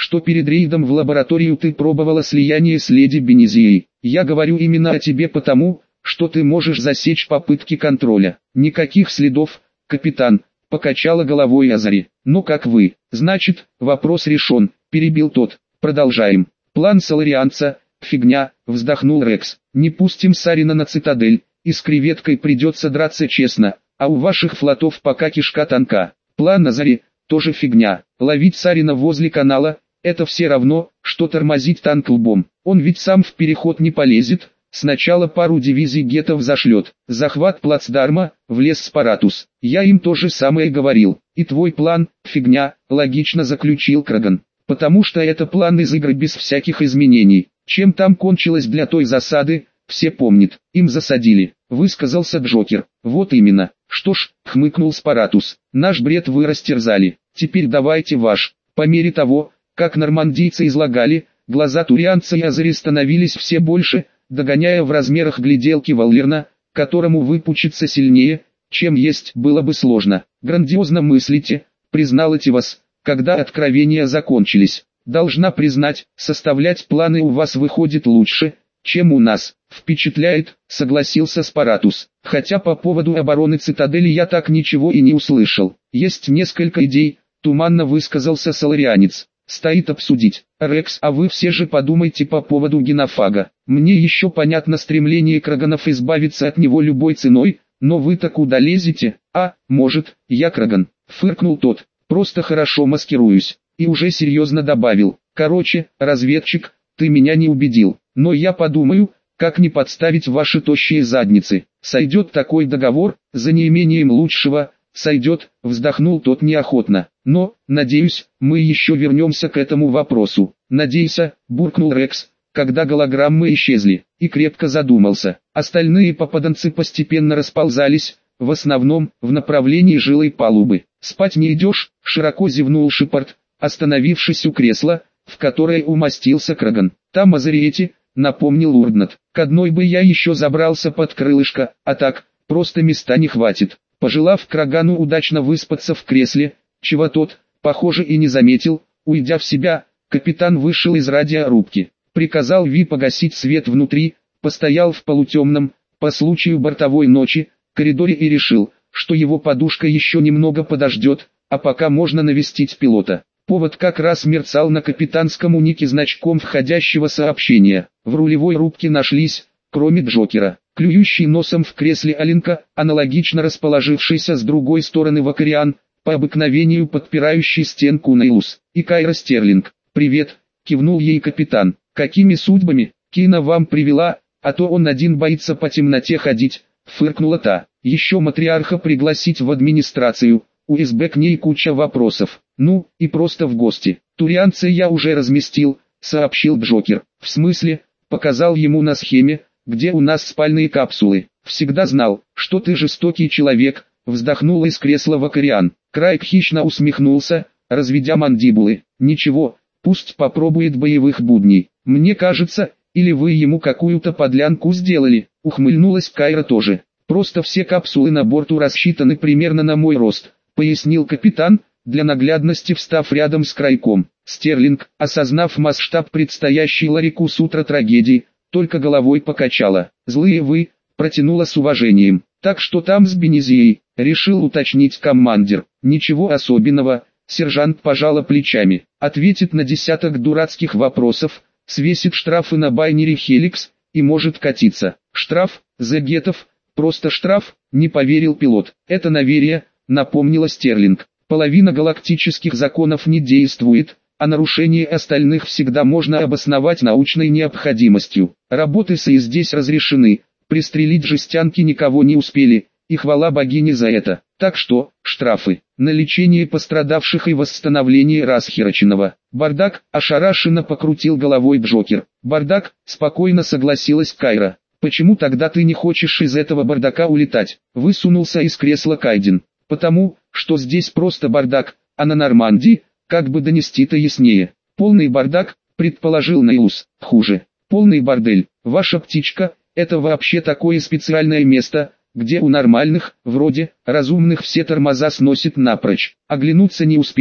[SPEAKER 1] что перед рейдом в лабораторию ты пробовала слияние с леди Бенезией. Я говорю именно о тебе потому, что ты можешь засечь попытки контроля. Никаких следов, капитан, покачала головой Азари. Ну как вы, значит, вопрос решен, перебил тот. Продолжаем. План Соларианца, фигня, вздохнул Рекс. Не пустим Сарина на цитадель, и с креветкой придется драться честно, а у ваших флотов пока кишка тонка. План Азари, тоже фигня. Ловить Сарина возле канала, это все равно, что тормозить танк лбом. Он ведь сам в переход не полезет. Сначала пару дивизий гетов зашлет. Захват плацдарма, влез Спаратус. Я им то же самое говорил. И твой план, фигня, логично заключил Краган. Потому что это план из игры без всяких изменений. Чем там кончилось для той засады, все помнят. Им засадили, высказался Джокер. Вот именно. Что ж, хмыкнул Спаратус. Наш бред вы растерзали. Теперь давайте ваш. По мере того, как нормандийцы излагали, глаза турианца и Азари становились все больше, догоняя в размерах гляделки Валлерна, которому выпучиться сильнее, чем есть, было бы сложно. Грандиозно мыслите, признал Этивас, когда откровения закончились. Должна признать, составлять планы у вас выходит лучше, чем у нас. Впечатляет, согласился Спаратус. Хотя по поводу обороны цитадели я так ничего и не услышал. Есть несколько идей, туманно высказался Соларианец. Стоит обсудить. Рекс, а вы все же подумайте по поводу генофага. Мне еще понятно стремление Краганов избавиться от него любой ценой, но вы-то куда лезете? А, может, я Краган, фыркнул тот, просто хорошо маскируюсь. И уже серьезно добавил, короче, разведчик, ты меня не убедил, но я подумаю, как не подставить ваши тощие задницы. Сойдет такой договор, за неимением лучшего, сойдет, вздохнул тот неохотно. Но, надеюсь, мы еще вернемся к этому вопросу. Надейся, буркнул Рекс, когда голограммы исчезли, и крепко задумался. Остальные попаданцы постепенно расползались, в основном, в направлении жилой палубы. Спать не идешь, широко зевнул Шепард, остановившись у кресла, в которое умостился Краган. Там Азариэти, напомнил Урднат. К одной бы я еще забрался под крылышко, а так, просто места не хватит. Пожелав Крагану удачно выспаться в кресле, чего тот, похоже, и не заметил, уйдя в себя, капитан вышел из радиорубки, приказал Ви погасить свет внутри, постоял в полутемном, по случаю бортовой ночи, коридоре и решил, что его подушка еще немного подождет, а пока можно навестить пилота. Повод как раз мерцал на капитанском унике значком входящего сообщения. В рулевой рубке нашлись, кроме Джокера, клюющий носом в кресле Алинка, аналогично расположившийся с другой стороны Вакариан, по обыкновению подпирающий стенку Нейлус, и Кайра Стерлинг. «Привет», — кивнул ей капитан. «Какими судьбами, Кина вам привела, а то он один боится по темноте ходить», — фыркнула та. «Еще матриарха пригласить в администрацию, у СБ к ней куча вопросов. Ну, и просто в гости. Турианца я уже разместил», — сообщил Джокер. «В смысле?» — показал ему на схеме, где у нас спальные капсулы. «Всегда знал, что ты жестокий человек», — вздохнул из кресла Вакариан. Крайк хищно усмехнулся, разведя мандибулы. «Ничего, пусть попробует боевых будней. Мне кажется, или вы ему какую-то подлянку сделали», — ухмыльнулась Кайра тоже. «Просто все капсулы на борту рассчитаны примерно на мой рост», — пояснил капитан, для наглядности встав рядом с Крайком. Стерлинг, осознав масштаб предстоящей Ларику с утра трагедии, только головой покачала. «Злые вы», — протянула с уважением. «Так что там с Бенезией?» — решил уточнить командир. «Ничего особенного», — сержант пожала плечами. «Ответит на десяток дурацких вопросов, свесит штрафы на байнере Хеликс, и может катиться». «Штраф, за гетов, просто штраф», — не поверил пилот. «Это наверие», — напомнила Стерлинг. «Половина галактических законов не действует, а нарушение остальных всегда можно обосновать научной необходимостью. Работы САИ здесь разрешены, пристрелить жестянки никого не успели, и хвала богине за это. Так что, штрафы, на лечение пострадавших и восстановление расхераченного». «Бардак», — ошарашенно покрутил головой Джокер. «Бардак», — спокойно согласилась Кайра. «Почему тогда ты не хочешь из этого бардака улетать?» — высунулся из кресла Кайден. «Потому, что здесь просто бардак, а на Нормандии, как бы донести-то яснее». «Полный бардак», — предположил Нейлус. «Хуже. Полный бордель. Ваша птичка — это вообще такое специальное место, где у нормальных, вроде, разумных все тормоза сносит напрочь. Оглянуться не успею», —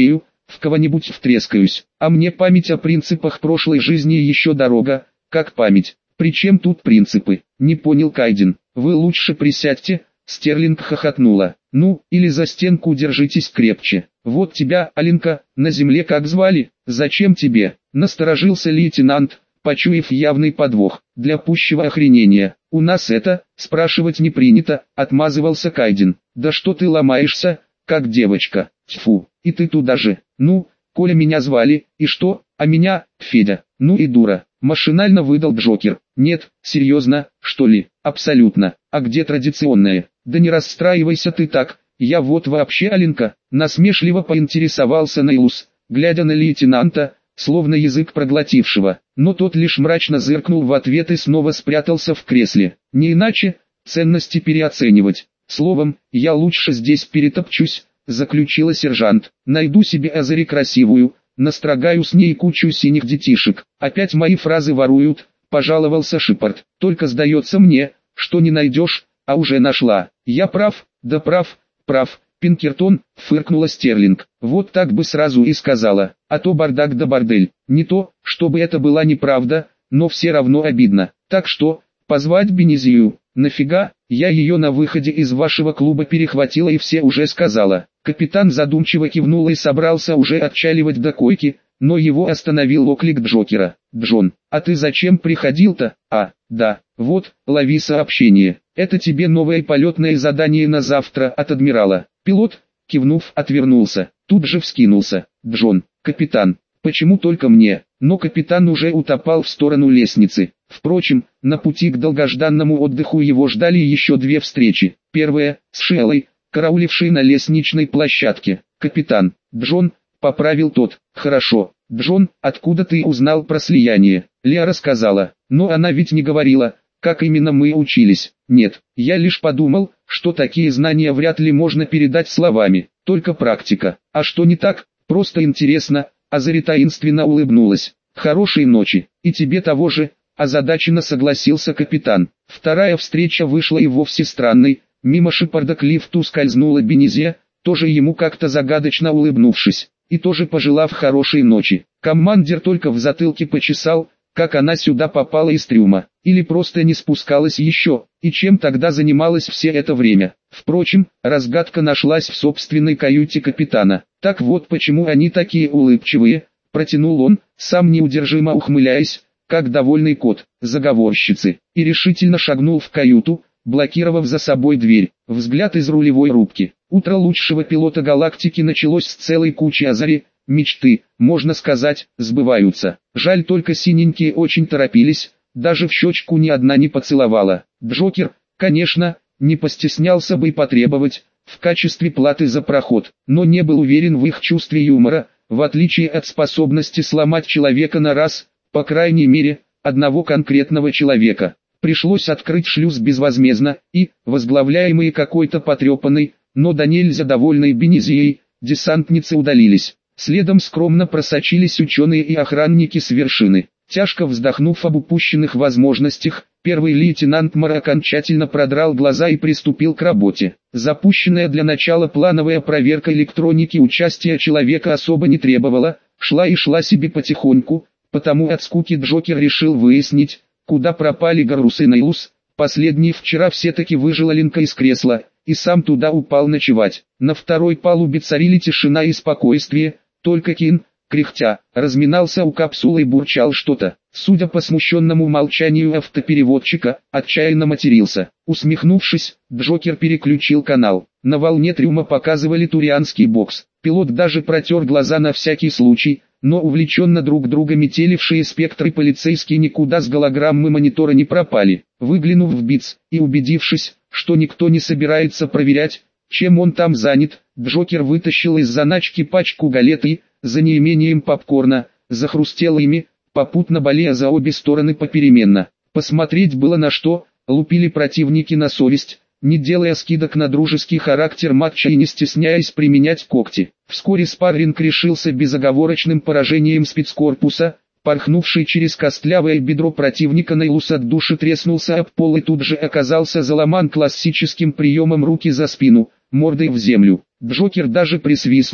[SPEAKER 1] в кого-нибудь втрескаюсь. А мне память о принципах прошлой жизни еще дорога, как память. Причем тут принципы? Не понял Кайден. Вы лучше присядьте, Стерлинг хохотнула. Ну, или за стенку держитесь крепче. Вот тебя, Аленка, на земле как звали? Зачем тебе? Насторожился лейтенант, почуяв явный подвох. Для пущего охренения. У нас это, спрашивать не принято, отмазывался Кайден. Да что ты ломаешься, как девочка. Тьфу, и ты туда же. Ну, Коля меня звали, и что, а меня, Федя. Ну и дура. Машинально выдал Джокер. Нет, серьезно, что ли? Абсолютно. А где традиционное? Да не расстраивайся ты так. Я вот вообще, Аленка, насмешливо поинтересовался Нейлус, глядя на лейтенанта, словно язык проглотившего. Но тот лишь мрачно зыркнул в ответ и снова спрятался в кресле. Не иначе, ценности переоценивать. Словом, я лучше здесь перетопчусь, заключила сержант. Найду себе Азари красивую, настрогаю с ней кучу синих детишек. Опять мои фразы воруют, пожаловался Шипорт. Только сдается мне, что не найдешь, а уже нашла. Я прав, да прав, прав. Пинкертон, фыркнула Стерлинг. Вот так бы сразу и сказала, а то бардак да бордель. Не то, чтобы это была неправда, но все равно обидно. Так что, позвать Бенезию, нафига, я ее на выходе из вашего клуба перехватила и все уже сказала. Капитан задумчиво кивнул и собрался уже отчаливать до койки, но его остановил оклик Джокера. Джон, а ты зачем приходил-то? А, да, вот, лови сообщение. Это тебе новое полетное задание на завтра от адмирала. Пилот, кивнув, отвернулся. Тут же вскинулся. Джон, капитан, почему только мне? Но капитан уже утопал в сторону лестницы. Впрочем, на пути к долгожданному отдыху его ждали еще две встречи. Первая, с Шеллой, караулившей на лестничной площадке. Капитан, Джон, поправил тот. Хорошо. Джон, откуда ты узнал про слияние? Леа рассказала, но она ведь не говорила, как именно мы учились. Нет, я лишь подумал, что такие знания вряд ли можно передать словами, только практика. А что не так? Просто интересно. Азари таинственно улыбнулась. Хорошей ночи, и тебе того же, озадаченно согласился капитан. Вторая встреча вышла и вовсе странной. Мимо Шипорда к лифту скользнула Бенезия, тоже ему как-то загадочно улыбнувшись, и тоже пожелав хорошей ночи. Командир только в затылке почесал, как она сюда попала из трюма, или просто не спускалась еще, и чем тогда занималась все это время. Впрочем, разгадка нашлась в собственной каюте капитана. Так вот почему они такие улыбчивые, протянул он, сам неудержимо ухмыляясь, как довольный кот, заговорщицы, и решительно шагнул в каюту, блокировав за собой дверь. Взгляд из рулевой рубки. Утро лучшего пилота галактики началось с целой кучи Азари. Мечты, можно сказать, сбываются. Жаль только синенькие очень торопились, даже в щечку ни одна не поцеловала. Джокер, конечно, не постеснялся бы и потребовать, в качестве платы за проход, но не был уверен в их чувстве юмора, в отличие от способности сломать человека на раз, по крайней мере, одного конкретного человека. Пришлось открыть шлюз безвозмездно, и, возглавляемые какой-то потрепанной, но до нельзя довольной Бенезией, десантницы удалились. Следом скромно просочились ученые и охранники с вершины. Тяжко вздохнув об упущенных возможностях, первый лейтенант Мар окончательно продрал глаза и приступил к работе. Запущенная для начала плановая проверка электроники участия человека особо не требовала, шла и шла себе потихоньку, потому от скуки Джокер решил выяснить, куда пропали Гарус и Нейлус. Последний вчера все-таки выжил Аленка из кресла, и сам туда упал ночевать. На второй палубе царили тишина и спокойствие, только Кин, кряхтя, разминался у капсулы и бурчал что-то. Судя по смущенному молчанию автопереводчика, отчаянно матерился. Усмехнувшись, Джокер переключил канал. На волне трюма показывали турианский бокс. Пилот даже протер глаза на всякий случай, но увлеченно друг друга метелившие спектры полицейские никуда с голограммы монитора не пропали. Выглянув в БИЦ и убедившись, что никто не собирается проверять, чем он там занят, Джокер вытащил из заначки пачку галет и, за неимением попкорна, захрустел ими, попутно болея за обе стороны попеременно. Посмотреть было на что, лупили противники на совесть, не делая скидок на дружеский характер матча и не стесняясь применять когти. Вскоре спарринг решился безоговорочным поражением спецкорпуса. Порхнувший через костлявое бедро противника Нейлус от души треснулся об пол и тут же оказался заломан классическим приемом руки за спину, мордой в землю. Джокер даже присвистнул,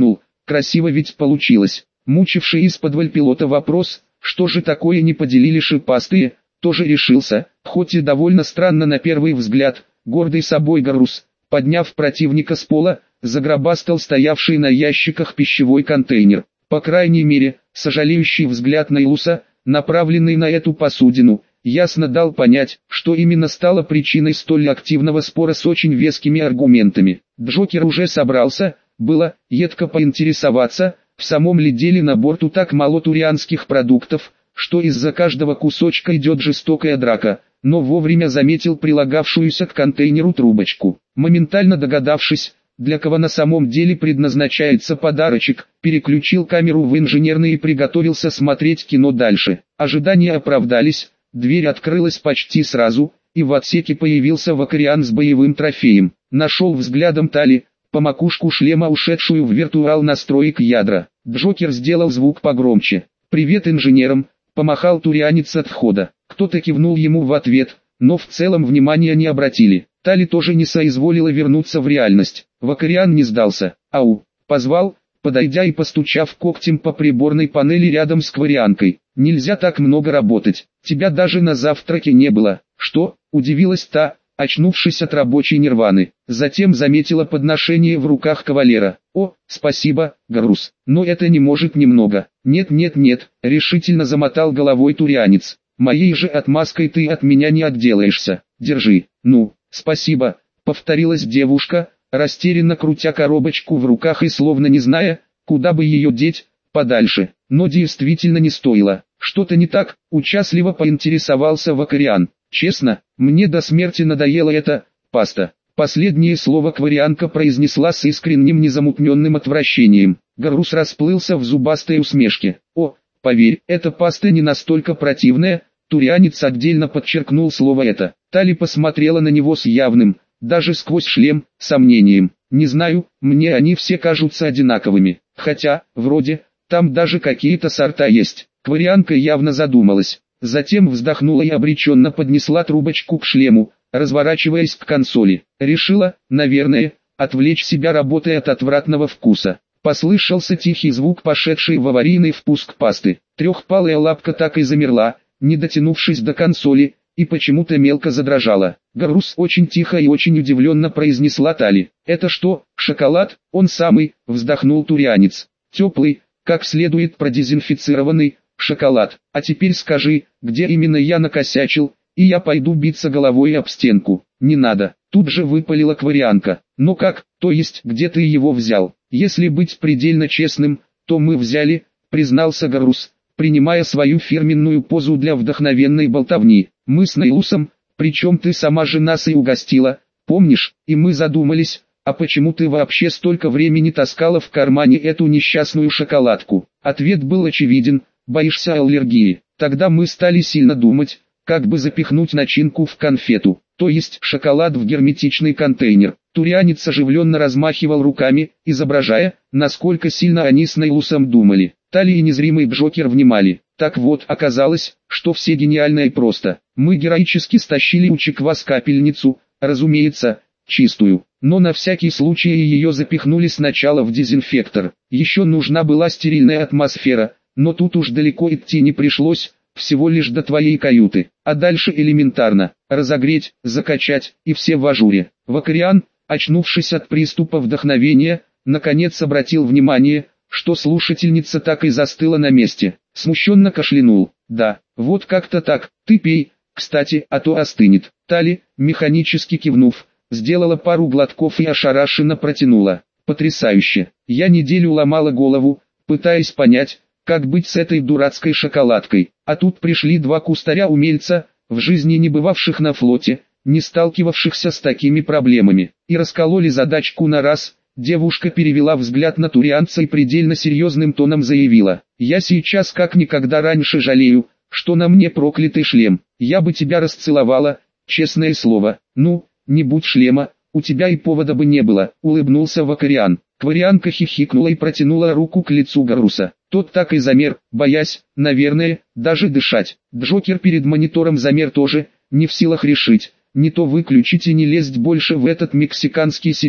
[SPEAKER 1] красиво ведь получилось. Мучивший из-под пилота вопрос, что же такое не поделили шипастые, тоже решился, хоть и довольно странно на первый взгляд. Гордый собой Гарус, подняв противника с пола, загробастал стоявший на ящиках пищевой контейнер. По крайней мере, сожалеющий взгляд Нейлуса, направленный на эту посудину, ясно дал понять, что именно стало причиной столь активного спора с очень вескими аргументами. Джокер уже собрался, было, едко поинтересоваться, в самом ли деле на борту так мало турианских продуктов, что из-за каждого кусочка идет жестокая драка, но вовремя заметил прилагавшуюся к контейнеру трубочку. Моментально догадавшись, для кого на самом деле предназначается подарочек, переключил камеру в инженерный и приготовился смотреть кино дальше. Ожидания оправдались, дверь открылась почти сразу, и в отсеке появился Вакариан с боевым трофеем. Нашел взглядом Тали, по макушку шлема ушедшую в виртуал настроек ядра. Джокер сделал звук погромче. «Привет инженерам», помахал турианец от входа. Кто-то кивнул ему в ответ, но в целом внимания не обратили. Тали тоже не соизволила вернуться в реальность. Вакариан не сдался. «Ау!» позвал, подойдя и постучав когтем по приборной панели рядом с кварианкой. «Нельзя так много работать, тебя даже на завтраке не было». «Что?» – удивилась та, очнувшись от рабочей нирваны. Затем заметила подношение в руках кавалера. «О, спасибо, Гарус, но это не может немного». «Нет-нет-нет», – решительно замотал головой турианец. «Моей же отмазкой ты от меня не отделаешься. Держи». «Ну, спасибо», – повторилась девушка, растерянно крутя коробочку в руках и словно не зная, куда бы ее деть, подальше. Но действительно не стоило. «Что-то не так?» – участливо поинтересовался Вакариан. «Честно, мне до смерти надоела эта паста». Последнее слово кварианка произнесла с искренним незамутненным отвращением. Гарус расплылся в зубастой усмешке. «О, поверь, эта паста не настолько противная», турианец отдельно подчеркнул слово «это». Тали посмотрела на него с явным, даже сквозь шлем, сомнением. «Не знаю, мне они все кажутся одинаковыми. Хотя, вроде, там даже какие-то сорта есть». Кварианка явно задумалась. Затем вздохнула и обреченно поднесла трубочку к шлему, разворачиваясь к консоли. Решила, наверное, отвлечь себя, работая от отвратного вкуса. Послышался тихий звук, пошедший в аварийный впуск пасты. Трехпалая лапка так и замерла, не дотянувшись до консоли, и почему-то мелко задрожала. Гарус очень тихо и очень удивленно произнесла Тали. «Это что, шоколад?» «Он самый», вздохнул турианец. «Теплый, как следует продезинфицированный шоколад. А теперь скажи, где именно я накосячил, и я пойду биться головой об стенку». «Не надо», тут же выпалила кварианка. «Ну как, то есть где ты его взял?» «Если быть предельно честным, то мы взяли», признался Гарус, принимая свою фирменную позу для вдохновенной болтовни. «Мы с Нейлусом, причем ты сама же нас и угостила, помнишь?» И мы задумались, а почему ты вообще столько времени таскала в кармане эту несчастную шоколадку? Ответ был очевиден: боишься аллергии. Тогда мы стали сильно думать, как бы запихнуть начинку в конфету, то есть шоколад в герметичный контейнер. Турианец оживленно размахивал руками, изображая, насколько сильно они с Нейлусом думали. Тали и незримый Джокер внимали. Так вот, оказалось, что все гениально и просто. Мы героически стащили у Чиквас капельницу, разумеется, чистую, но на всякий случай ее запихнули сначала в дезинфектор. Еще нужна была стерильная атмосфера, но тут уж далеко идти не пришлось, всего лишь до твоей каюты. А дальше элементарно: разогреть, закачать, и все в ажуре. Вакариан, очнувшись от приступа вдохновения, наконец обратил внимание, что слушательница так и застыла на месте. Смущенно кашлянул. «Да, вот как-то так, ты пей, кстати, а то остынет». Тали, механически кивнув, сделала пару глотков и ошарашенно протянула. «Потрясающе! Я неделю ломала голову, пытаясь понять, как быть с этой дурацкой шоколадкой. А тут пришли два кустаря-умельца, в жизни не бывавших на флоте, не сталкивавшихся с такими проблемами, и раскололи задачку на раз». Девушка перевела взгляд на турианца и предельно серьезным тоном заявила: «Я сейчас как никогда раньше жалею, что на мне проклятый шлем. Я бы тебя расцеловала, честное слово». «Ну, не будь шлема, у тебя и повода бы не было», — улыбнулся Вакариан. Кварианка хихикнула и протянула руку к лицу Гаруса. Тот так и замер, боясь, наверное, даже дышать. Джокер перед монитором замер тоже, не в силах решить, не то выключить и не лезть больше в этот мексиканский сериал,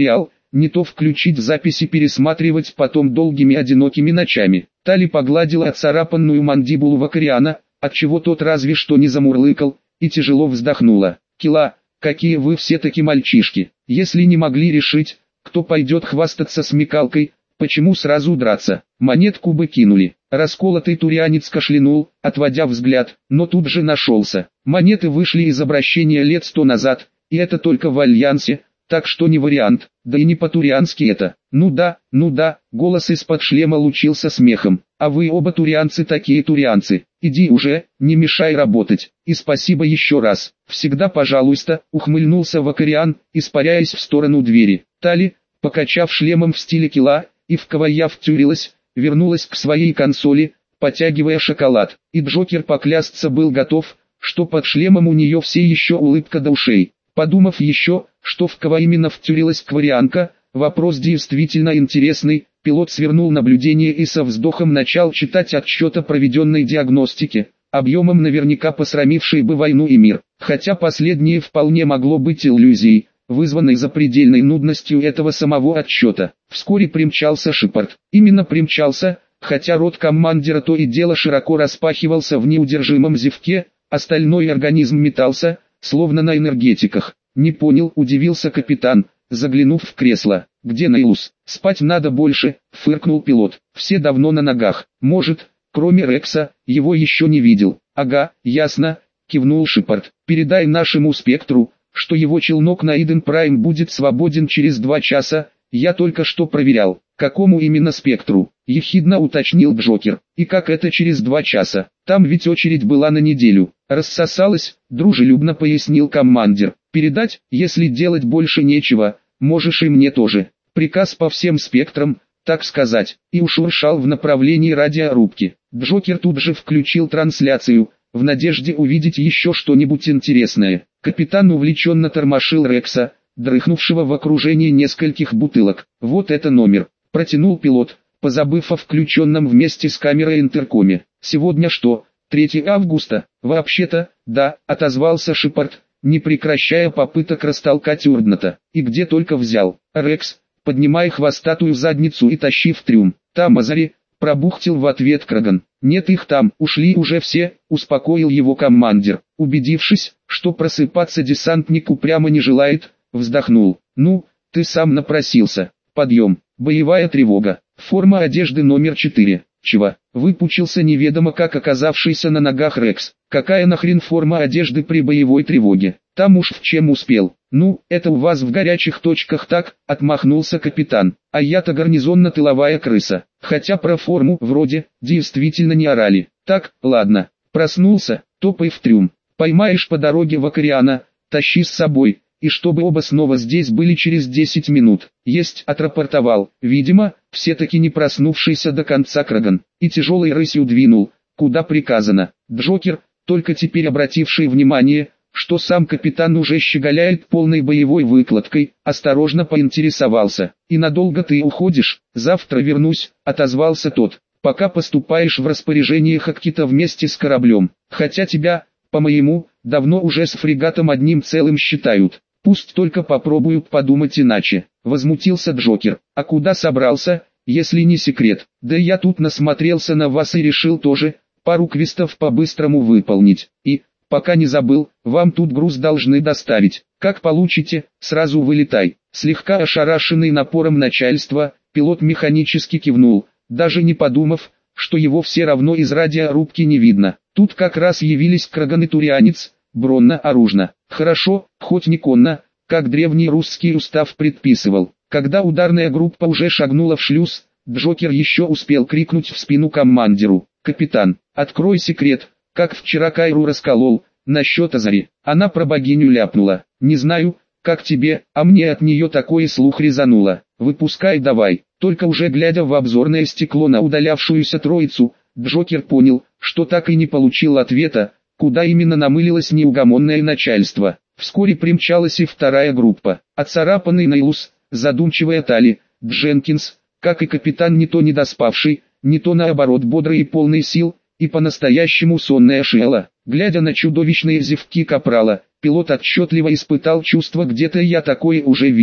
[SPEAKER 1] не то включить в записи пересматривать потом долгими одинокими ночами. Тали погладила отцарапанную мандибулу Вакариана, отчего тот разве что не замурлыкал, и тяжело вздохнула. «Кила, какие вы все-таки мальчишки, если не могли решить, кто пойдет хвастаться смекалкой, почему сразу драться? Монетку бы кинули». Расколотый турианец кашлянул, отводя взгляд, но тут же нашелся. Монеты вышли из обращения лет сто назад, и это только в Альянсе, так что не вариант, да и не по-туриански это. «Ну да, ну да», голос из-под шлема лучился смехом. «А вы оба турианцы такие турианцы, иди уже, не мешай работать, и спасибо еще раз, всегда пожалуйста», ухмыльнулся Вакариан, испаряясь в сторону двери. Тали, покачав шлемом в стиле Кила, и вковая втюрилась, вернулась к своей консоли, потягивая шоколад, и Джокер поклясться был готов, что под шлемом у нее все еще улыбка до ушей. Подумав еще, что в кого именно втюрилась кварианка, вопрос действительно интересный, пилот свернул наблюдение и со вздохом начал читать отчет о проведенной диагностике, объемом наверняка посрамившей бы войну и мир, хотя последнее вполне могло быть иллюзией, вызванной запредельной нудностью этого самого отчета. Вскоре примчался Шепард. Именно примчался, хотя рот командира то и дело широко распахивался в неудержимом зевке, остальной организм метался, словно на энергетиках. «Не понял», удивился капитан, заглянув в кресло. «Где Нейлус? Спать надо больше», фыркнул пилот. «Все давно на ногах. Может, кроме Рекса, его еще не видел». «Ага, ясно», кивнул Шепард. «Передай нашему спектру, что его челнок на Иден Прайм будет свободен через два часа, я только что проверял». «Какому именно спектру?» – ехидно уточнил Джокер. «И как это через два часа? Там ведь очередь была на неделю». «Рассосалась», – дружелюбно пояснил командир. «Передать, если делать больше нечего, можешь и мне тоже. Приказ по всем спектрам, так сказать», и ушуршал в направлении радиорубки. Джокер тут же включил трансляцию, в надежде увидеть еще что-нибудь интересное. Капитан увлеченно тормошил Рекса, дрыхнувшего в окружении нескольких бутылок. «Вот это номер», — протянул пилот, позабыв о включенном вместе с камерой интеркоме. «Сегодня что, третьего августа?» «Вообще-то, да», — отозвался Шепард, не прекращая попыток растолкать Урдната. «И где только взял?» «Рекс, поднимай хвостатую задницу и тащи в трюм». «Там Азари», — пробухтел в ответ Краган. «Нет, их там, ушли уже все», — успокоил его командир. Убедившись, что просыпаться десантник упрямо не желает, вздохнул. «Ну, ты сам напросился. Подъем, боевая тревога, форма одежды номер четыре. Чего?» Выпучился неведомо как оказавшийся на ногах Рекс. «Какая нахрен форма одежды при боевой тревоге? Там уж в чем успел». «Ну, это у вас в горячих точках так», — отмахнулся капитан. «А я-то гарнизонно-тыловая крыса. Хотя про форму вроде действительно не орали. Так, ладно, проснулся, топай в трюм. Поймаешь по дороге Вакариана, тащи с собой, и чтобы оба снова здесь были через десять минут». «Есть», — отрапортовал, видимо, все-таки не проснувшийся до конца Краган, и тяжелой рысью двинул, куда приказано. Джокер, только теперь обративший внимание, что сам капитан уже щеголяет полной боевой выкладкой, осторожно поинтересовался. «И надолго ты уходишь?» «Завтра вернусь», — отозвался тот. «Пока поступаешь в распоряжение Хаккита вместе с кораблем, хотя тебя, по-моему, давно уже с фрегатом одним целым считают. Пусть только попробуют подумать иначе», — возмутился Джокер. «А куда собрался, если не секрет?» «Да я тут насмотрелся на вас и решил тоже пару квестов по-быстрому выполнить. И, пока не забыл, вам тут груз должны доставить. Как получите, сразу вылетай». Слегка ошарашенный напором начальства, пилот механически кивнул, даже не подумав, что его все равно из радиорубки не видно. Тут как раз явились Краган и Турианец, бронно-оружно. Хорошо, хоть не конно, как древний русский устав предписывал. Когда ударная группа уже шагнула в шлюз, Джокер еще успел крикнуть в спину командиру. «Капитан, открой секрет, как вчера Кайру расколол, насчет Азари». Она про богиню ляпнула. «Не знаю, как тебе, а мне от нее такое слух резануло. Выпускай давай». Только уже глядя в обзорное стекло на удалявшуюся троицу, Джокер понял, что так и не получил ответа, куда именно намылилось неугомонное начальство. Вскоре примчалась и вторая группа. Оцарапанный Нейлус, задумчивая Тали, Дженкинс, как и капитан не то недоспавший, не то наоборот бодрый и полный сил, и по-настоящему сонная Шелла. Глядя на чудовищные зевки капрала, пилот отчетливо испытал чувство «где-то я такое уже видел».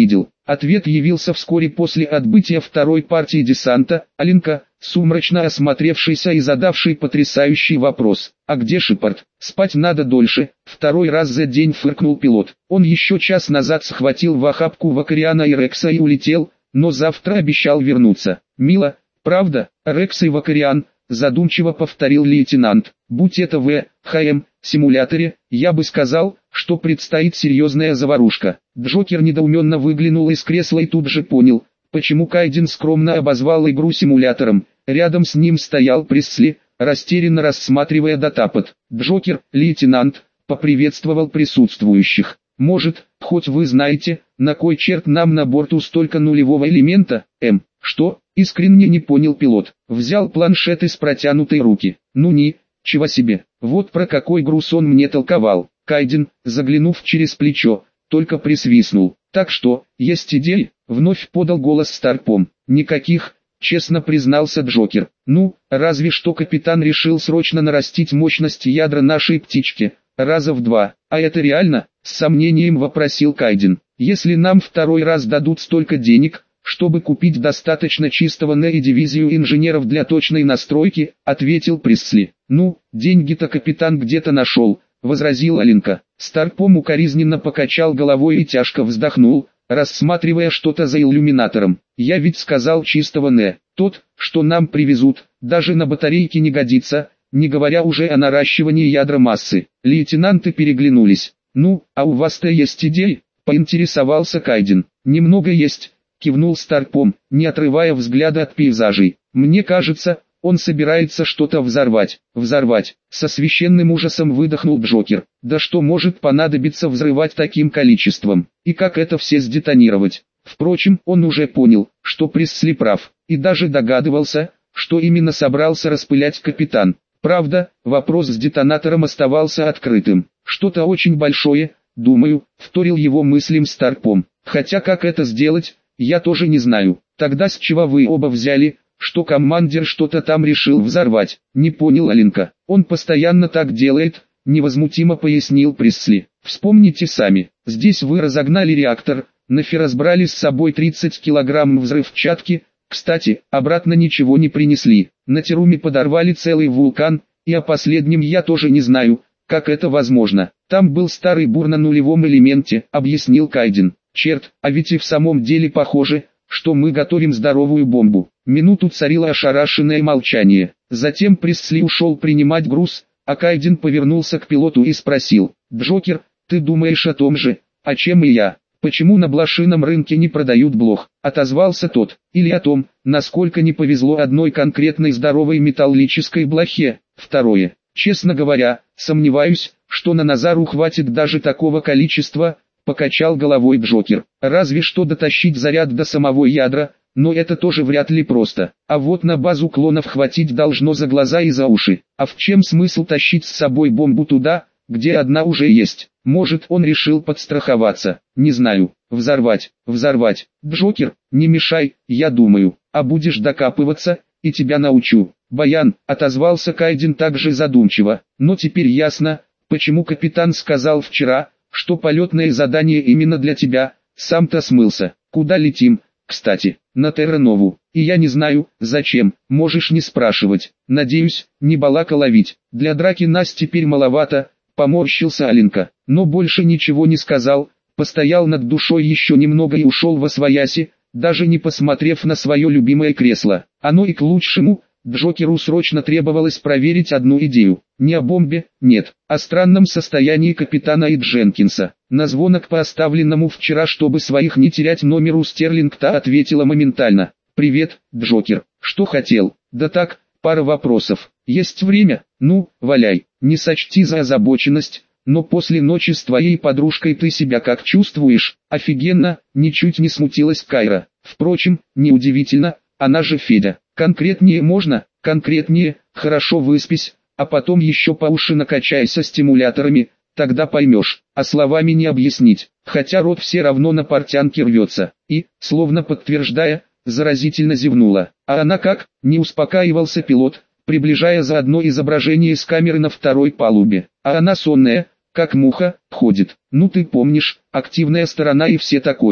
[SPEAKER 1] Ответ явился вскоре после отбытия второй партии десанта. Аленка, сумрачно осмотревшийся и задавший потрясающий вопрос: «А где Шепард? Спать надо дольше», второй раз за день фыркнул пилот. Он еще час назад схватил в охапку Вакариана и Рекса и улетел, но завтра обещал вернуться. «Мило, правда, Рекс и Вакариан», задумчиво повторил лейтенант. «Будь это в ХМ симуляторе, я бы сказал, что предстоит серьезная заварушка». Джокер недоуменно выглянул из кресла и тут же понял, почему Кайден скромно обозвал игру симулятором. Рядом с ним стоял Пресли, растерянно рассматривая датапад. «Джокер, лейтенант», поприветствовал присутствующих. «Может, хоть вы знаете, на кой черт нам на борту столько нулевого элемента, М?» «Что?» — искренне не понял пилот. Взял планшет из протянутой руки. «Ну ни, чего себе, вот про какой груз он мне толковал». Кайден, заглянув через плечо, только присвистнул. «Так что, есть идеи?» — вновь подал голос Старпом. «Никаких», — честно признался Джокер. «Ну, разве что капитан решил срочно нарастить мощность ядра нашей птички, раза в два». «А это реально?» — с сомнением вопросил Кайден. «Если нам второй раз дадут столько денег, чтобы купить достаточно чистого эн и дивизию инженеров для точной настройки», — ответил Пресли. «Ну, деньги-то капитан где-то нашел», — возразил Аленка. Старпом укоризненно покачал головой и тяжко вздохнул, рассматривая что-то за иллюминатором. «Я ведь сказал чистого эн. Тот, что нам привезут, даже на батарейке не годится, не говоря уже о наращивании ядра массы». Лейтенанты переглянулись. «Ну, а у вас-то есть идеи?» — поинтересовался Кайден. «Немного есть», — кивнул Старпом, не отрывая взгляда от пейзажей. «Мне кажется, он собирается что-то взорвать». «Взорвать», — со священным ужасом выдохнул Джокер. «Да что может понадобиться взрывать таким количеством? И как это все сдетонировать?» Впрочем, он уже понял, что Пресли прав, и даже догадывался, что именно собрался распылять капитан. Правда, вопрос с детонатором оставался открытым. «Что-то очень большое, думаю», — вторил его мыслям Старпом. «Хотя как это сделать, я тоже не знаю». «Тогда с чего вы оба взяли, что командир что-то там решил взорвать?» — не понял Аленка. «Он постоянно так делает», — невозмутимо пояснил Пресли. «Вспомните сами, здесь вы разогнали реактор, на Феррос брали с собой тридцать килограмм взрывчатки, кстати, обратно ничего не принесли. На Теруме подорвали целый вулкан, и о последнем я тоже не знаю, как это возможно. Там был старый бур на нулевом элементе», — объяснил Кайден. «Черт, а ведь и в самом деле похоже, что мы готовим здоровую бомбу». Минуту царило ошарашенное молчание. Затем Пресли ушел принимать груз, а Кайден повернулся к пилоту и спросил: «Джокер, ты думаешь о том же, о чем и я? Почему на блошином рынке не продают блох?» — отозвался тот. «Или о том, насколько не повезло одной конкретной здоровой металлической блохе?» «Второе. Честно говоря, сомневаюсь, что на Назару хватит даже такого количества», — покачал головой Джокер. «Разве что дотащить заряд до самого ядра, но это тоже вряд ли просто. А вот на базу клонов хватить должно за глаза и за уши. А в чем смысл тащить с собой бомбу туда, где одна уже есть? Может, он решил подстраховаться? Не знаю. Взорвать, взорвать. Джокер, не мешай, я думаю. А будешь докапываться, и тебя научу». «Баян», — отозвался Кайден также задумчиво. «Но теперь ясно, почему капитан сказал вчера, что полетное задание именно для тебя. Сам-то смылся. Куда летим, кстати?» «На Терра-Нову. И я не знаю, зачем, можешь не спрашивать. Надеюсь, не балака ловить. Для драки нас теперь маловато», — поморщился Аленка. Но больше ничего не сказал, постоял над душой еще немного и ушел восвояси, даже не посмотрев на свое любимое кресло. Оно и к лучшему. Джокеру срочно требовалось проверить одну идею. Не о бомбе, нет, о странном состоянии капитана и Дженкинса. На звонок по оставленному вчера, чтобы своих не терять, номеру Стерлинг та ответила моментально. «Привет, Джокер. Что хотел?» «Да так, пара вопросов. Есть время?» «Ну, валяй. Не сочти за озабоченность, но после ночи с твоей подружкой ты себя как чувствуешь?» «Офигенно», — ничуть не смутилась Кайра. «Впрочем, неудивительно, она же Федя». «Конкретнее можно?» «Конкретнее, хорошо выспись, а потом еще по уши накачайся стимуляторами, тогда поймешь, а словами не объяснить, хотя рот все равно на портянке рвется». И, словно подтверждая, заразительно зевнула. «А она как?» — не успокаивался пилот, приближая заодно изображение с камеры на второй палубе. «А она сонная, как муха, ходит. Ну ты помнишь, активная сторона и все такое».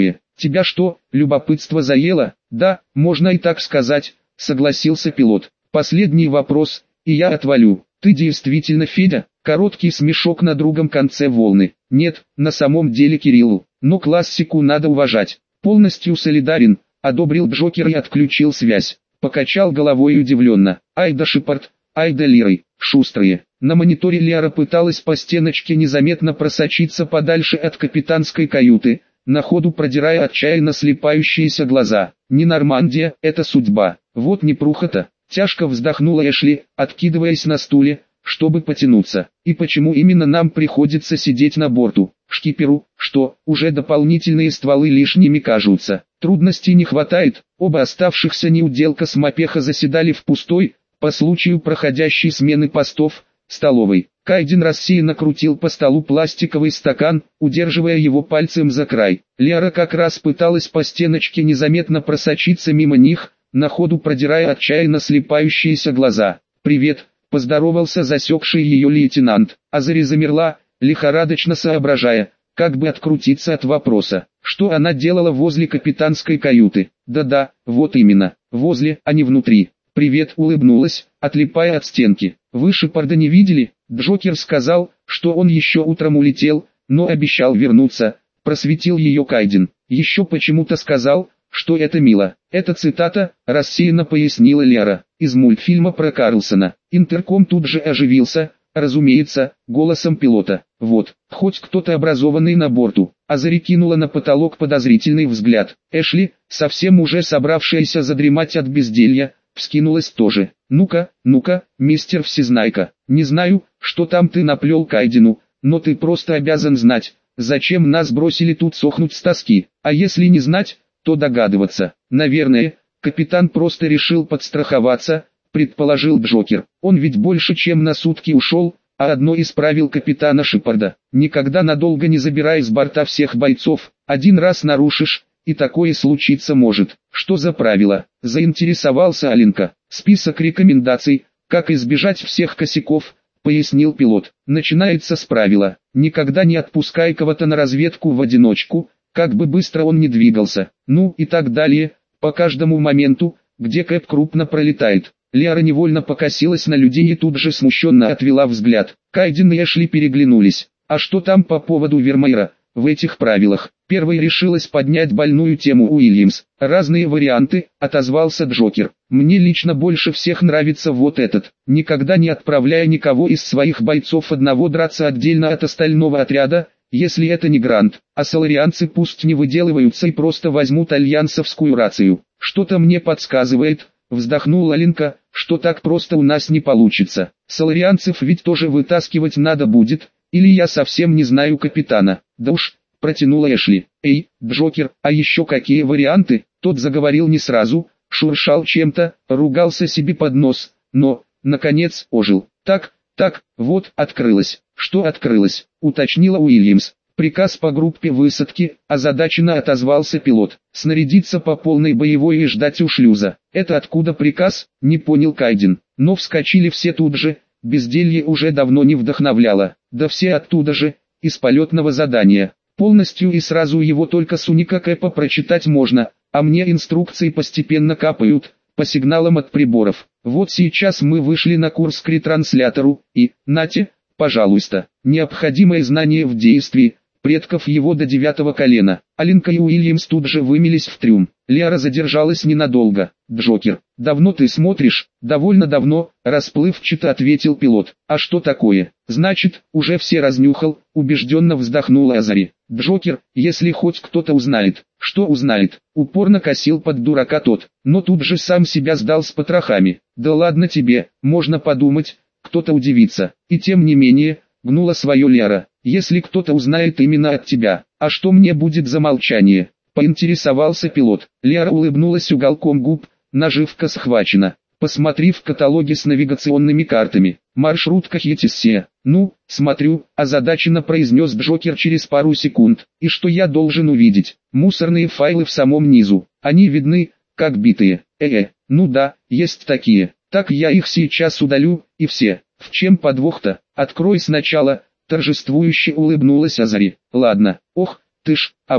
[SPEAKER 1] Тебя что, любопытство заело? Да, можно и так сказать, согласился пилот. Последний вопрос, и я отвалю. Ты действительно Федя? Короткий смешок на другом конце волны. Нет, на самом деле Кириллу, но классику надо уважать. Полностью солидарен, одобрил Джокер и отключил связь. Покачал головой удивленно. Ай да Шепард, ай да Лирой, шустрые. На мониторе Лиара пыталась по стеночке незаметно просочиться подальше от капитанской каюты, на ходу продирая отчаянно слепающиеся глаза. Не Нормандия, это судьба. Вот непруха-то. Тяжко вздохнула Эшли, откидываясь на стуле, чтобы потянуться. И почему именно нам приходится сидеть на борту? Шкиперу, что, уже дополнительные стволы лишними кажутся. Трудностей не хватает. Оба оставшихся неудел космопеха заседали в пустой, по случаю проходящей смены постов, столовой. Кайден рассеянно крутил по столу пластиковый стакан, удерживая его пальцем за край. Лиара как раз пыталась по стеночке незаметно просочиться мимо них, на ходу продирая отчаянно слепающиеся глаза. «Привет», — поздоровался засекший ее лейтенант. Азари замерла, лихорадочно соображая, как бы открутиться от вопроса, что она делала возле капитанской каюты. Да-да, вот именно, возле, а не внутри. «Привет», — улыбнулась, отлипая от стенки. «Вы Шепарда не видели?» Джокер сказал, что он еще утром улетел, но обещал вернуться, просветил ее Кайден. Еще почему-то сказал, что это мило. Это цитата, рассеянно пояснила Лера, из мультфильма про Карлсона. Интерком тут же оживился, разумеется, голосом пилота. Вот, хоть кто-то образованный на борту. Азари кинула на потолок подозрительный взгляд. Эшли, совсем уже собравшаяся задремать от безделья, вскинулась тоже. «Ну-ка, ну-ка, мистер Всезнайка, не знаю, что там ты наплел Кайдену, но ты просто обязан знать, зачем нас бросили тут сохнуть с тоски, а если не знать, то догадываться. Наверное, капитан просто решил подстраховаться», предположил Джокер. «Он ведь больше чем на сутки ушел, а одно исправил капитана Шепарда. Никогда надолго не забирай с борта всех бойцов, один раз нарушишь, и такое случиться может». «Что за правило?» – заинтересовался Аленка. «Список рекомендаций, как избежать всех косяков», – пояснил пилот. «Начинается с правила: никогда не отпускай кого-то на разведку в одиночку, как бы быстро он ни двигался, ну и так далее, по каждому моменту, где Кэп крупно пролетает». Лиара невольно покосилась на людей и тут же смущенно отвела взгляд. Кайден и Эшли переглянулись. «А что там по поводу Вермеера, в этих правилах?» Первой решилась поднять больную тему Уильямс. «Разные варианты», — отозвался Джокер. «Мне лично больше всех нравится вот этот. Никогда не отправляя никого из своих бойцов одного драться отдельно от остального отряда, если это не грант, а соларианцы пусть не выделываются и просто возьмут альянсовскую рацию. Что-то мне подсказывает», — вздохнула Ленка, «что так просто у нас не получится. Соларианцев ведь тоже вытаскивать надо будет, или я совсем не знаю капитана». «Да уж», — протянула Эшли. «Эй, Джокер, а еще какие варианты?» Тот заговорил не сразу, шуршал чем-то, ругался себе под нос, но, наконец, ожил. «Так, так, вот, открылось». «Что открылось?» — уточнила Уильямс. «Приказ по группе высадки», — озадаченно отозвался пилот. «Снарядиться по полной боевой и ждать у шлюза». «Это откуда приказ?» — не понял Кайден. Но вскочили все тут же, безделье уже давно не вдохновляло. «Да все оттуда же, из полетного задания. Полностью и сразу его только с уника Кэпа прочитать можно, а мне инструкции постепенно капают, по сигналам от приборов. Вот сейчас мы вышли на курс к ретранслятору, и, нате, пожалуйста, необходимое знание в действии, предков его до девятого колена». Аленка и Уильямс тут же вымились в трюм. Лиара задержалась ненадолго. «Джокер, давно ты смотришь?» «Довольно давно», — расплывчато ответил пилот. «А что такое?» «Значит, уже все разнюхал», — убежденно вздохнула Азари. «Джокер, если хоть кто-то узнает». «Что узнает?» — упорно косил под дурака тот, но тут же сам себя сдал с потрохами. «Да ладно тебе, можно подумать, кто-то удивится». «И тем не менее», — гнула свое Лиара, «если кто-то узнает именно от тебя, а что мне будет за молчание?» — поинтересовался пилот. Лиара улыбнулась уголком губ, наживка схвачена. «Посмотри в каталоге с навигационными картами. Маршрутка Хетиссия». «Ну, смотрю», — озадаченно произнес Джокер через пару секунд. «И что я должен увидеть?» «Мусорные файлы в самом низу. Они видны, как битые». «Э-э, ну да, есть такие. Так я их сейчас удалю, и все». «В чем подвох-то? Открой сначала», — торжествующе улыбнулась Азари. «Ладно, ох, ты ж, а во,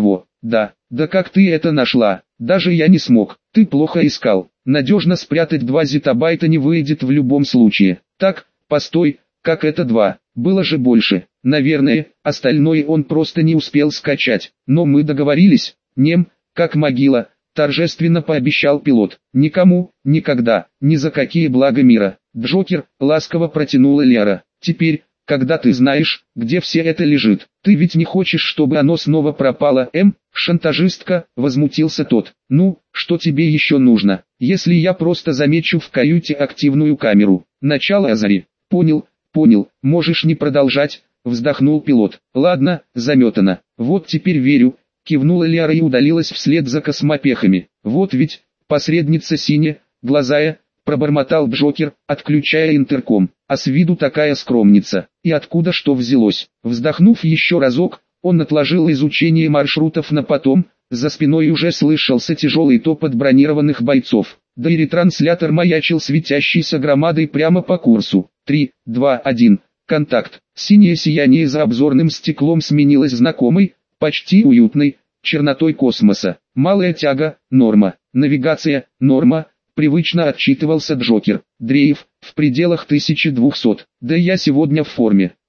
[SPEAKER 1] Да, да как ты это нашла? Даже я не смог. Ты плохо искал. Надежно спрятать два зеттабайта не выйдет в любом случае. Так, постой, как это два? Было же больше. Наверное, остальное он просто не успел скачать. Но мы договорились. Нем, как могила, торжественно пообещал пилот. Никому, никогда, ни за какие блага мира. Джокер, ласково протянула Лера. Теперь, когда ты знаешь, где все это лежит, ты ведь не хочешь, чтобы оно снова пропало, эм? Шантажистка, возмутился тот. Ну, что тебе еще нужно, если я просто замечу в каюте активную камеру? Начало Азари. Понял, понял, можешь не продолжать, вздохнул пилот. Ладно, заметано. Вот теперь верю, кивнула Лера и удалилась вслед за космопехами. Вот ведь, посредница синяя, глазая, пробормотал Джокер, отключая интерком. А с виду такая скромница. И откуда что взялось? Вздохнув еще разок, он отложил изучение маршрутов на потом. За спиной уже слышался тяжелый топот бронированных бойцов. Да и ретранслятор маячил светящейся громадой прямо по курсу. три, два, один. Контакт. Синее сияние за обзорным стеклом сменилось знакомой, почти уютной, чернотой космоса. Малая тяга, норма. Навигация, норма. Привычно отчитывался Джокер. Дрейф, в пределах тысячи двухсот. Да я сегодня в форме.